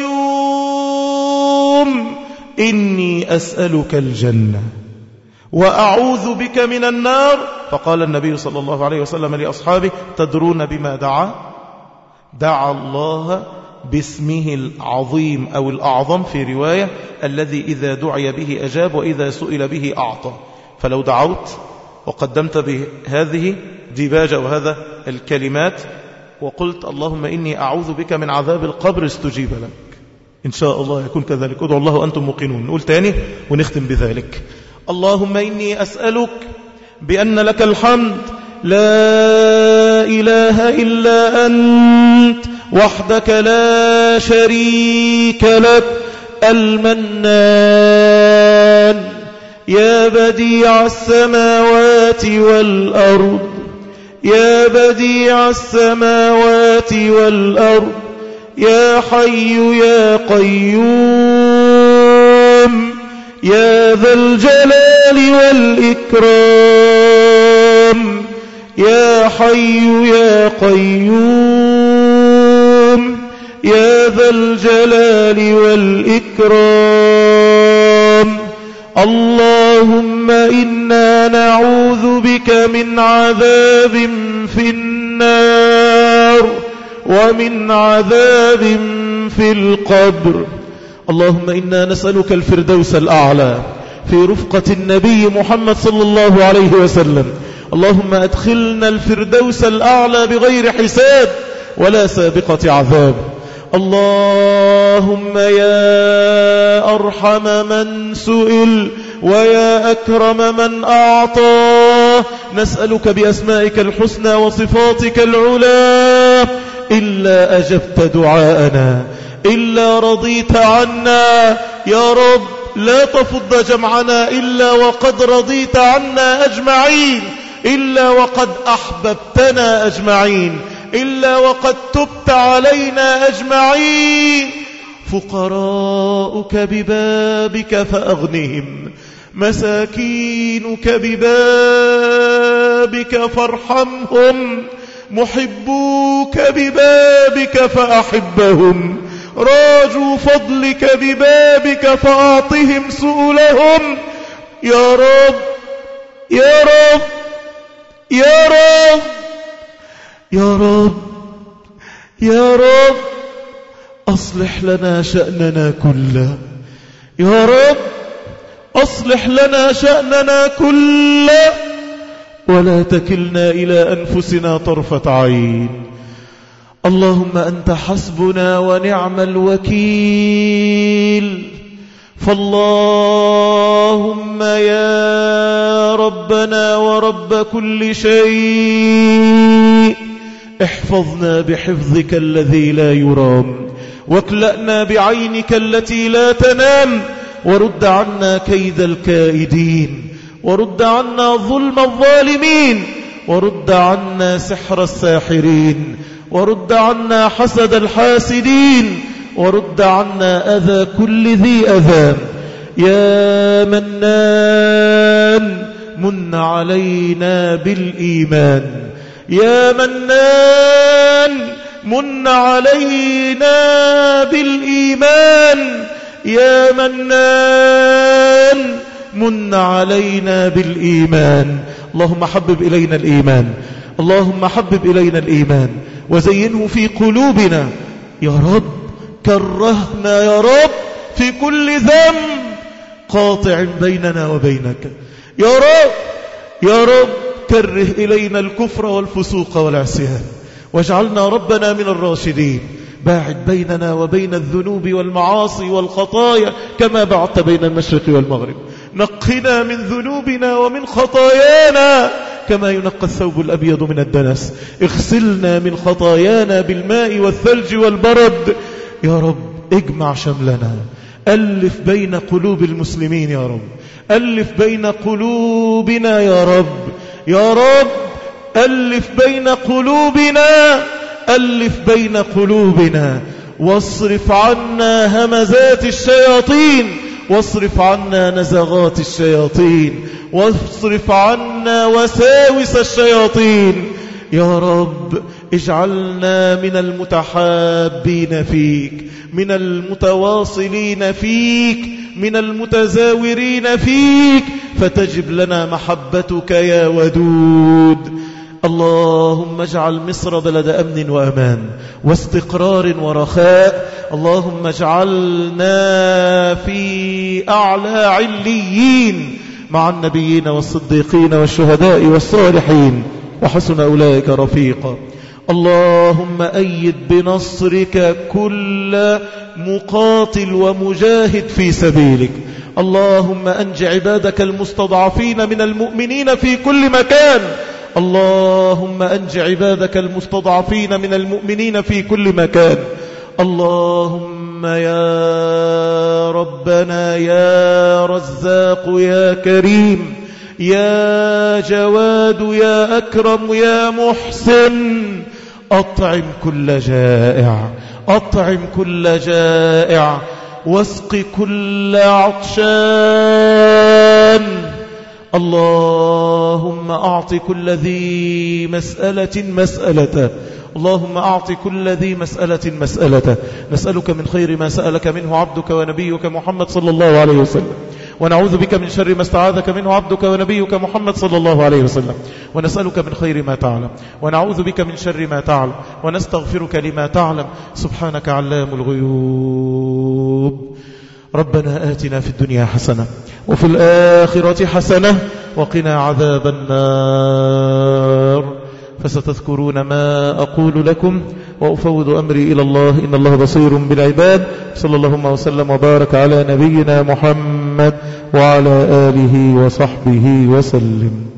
قيوم إني أسألك الجنة وأعوذ بك من النار. فقال النبي صلى الله عليه وسلم لأصحابه: تدرون بما دعا؟ دعا الله باسمه العظيم أو الأعظم في رواية، الذي إذا دعي به أجاب وإذا سئل به أعطى. فلو دعوت وقدمت بهذه ديباجة وهذا الكلمات وقلت: اللهم إني أعوذ بك من عذاب القبر، استجيب لك إن شاء الله يكون كذلك. ادعوا الله وأنتم موقنون. نقول تاني ونختم بذلك: اللهم إني أسألك بأن لك الحمد لا إله إلا أنت وحدك لا شريك لك المنان يا بديع السماوات والأرض يا بديع السماوات والأرض يا حي يا قيوم يا ذا الجلال والإكرام يا حي يا قيوم يا ذا الجلال والإكرام. اللهم إنا نعوذ بك من عذاب في النار ومن عذاب في القبر. اللهم إنا نسألك الفردوس الأعلى في رفقة النبي محمد صلى الله عليه وسلم. اللهم أدخلنا الفردوس الأعلى بغير حساب ولا سابقة عذاب. اللهم يا أرحم من سئل ويا أكرم من أعطى، نسألك بأسمائك الحسنى وصفاتك العلى إلا أجبت دعاءنا، إلا رضيت عنا يا رب. لا تفض جمعنا إلا وقد رضيت عنا أجمعين، إلا وقد أحببتنا أجمعين، إلا وقد تبت علينا أجمعين. فقراؤك ببابك فأغنهم، مساكينك ببابك فارحمهم، محبوك ببابك فأحبهم، راجوا فضلك ببابك فأعطهم سؤلهم. يا رب يا رب يا رب يا رب يا رب أصلح لنا شأننا كله. يا رب أصلح لنا شأننا كله ولا تكلنا إلى أنفسنا طرفة عين. اللهم أنت حسبنا ونعم الوكيل. فاللهم يا ربنا ورب كل شيء احفظنا بحفظك الذي لا يرام، واكلأنا بعينك التي لا تنام، ورد عنا كيد الكائدين، ورد عنا ظلم الظالمين، ورد عنا سحر الساحرين، ورد عنا حسد الحاسدين، ورد عنا أذى كل ذي أذى. يا منان من علينا بالإيمان، يا منان من علينا بالإيمان، يا منان من علينا بالإيمان. اللهم حبب إلينا الإيمان، اللهم حبب إلينا الإيمان وزينه في قلوبنا يا رب. كرهنا يا رب في كل ذنب قاطع بيننا وبينك يا رب. يا رب كره إلينا الكفر والفسوق والعصيان، واجعلنا ربنا من الراشدين. باعد بيننا وبين الذنوب والمعاصي والخطايا كما بعدت بين المشرق والمغرب. نقنا من ذنوبنا ومن خطايانا كما ينقى الثوب الأبيض من الدنس. اغسلنا من خطايانا بالماء والثلج والبرد يا رب. اجمع شملنا، ألف بين قلوب المسلمين يا رب، ألف بين قلوبنا يا رب. يا رب ألف بين قلوبنا، ألف بين قلوبنا. واصرف عنا همزات الشياطين، واصرف عنا نزغات الشياطين، واصرف عنا وساوس الشياطين يا رب. اجعلنا من المتحابين فيك، من المتواصلين فيك، من المتزاورين فيك، فتجب لنا محبتك يا ودود. اللهم اجعل مصر بلد أمن وأمان واستقرار ورخاء. اللهم اجعلنا في أعلى عليين مع النبيين والصديقين والشهداء والصالحين، وحسن أولئك رفيقا. اللهم أيد بنصرك كل مقاتل ومجاهد في سبيلك. اللهم أنج عبادك المستضعفين من المؤمنين في كل مكان. اللهم أنج عبادك المستضعفين من المؤمنين في كل مكان. اللهم يا ربنا يا رزاق يا كريم يا جواد يا أكرم يا محسن، أطعم كل جائع، أطعم كل جائع، واسق كل عطشان. اللهم أعط كل ذي مسألة مسألته، اللهم أعط كل ذي مسألة مسألته. نسألك من خير ما سألك منه عبدك ونبيك محمد صلى الله عليه وسلم، ونعوذ بك من شر ما استعاذك منه عبدك ونبيك محمد صلى الله عليه وسلم. ونسألك من خير ما تعلم، ونعوذ بك من شر ما تعلم، ونستغفرك لما تعلم. سبحانك علام الغيوب. ربنا آتنا في الدنيا حسنة وفي الآخرة حسنة وقنا عذاب النار. فستذكرون ما أقول لكم وأفوض أمري إلى الله، إن الله بصير بالعباد. صلى الله وسلم وبارك على نبينا محمد وعلى آله وصحبه وسلم.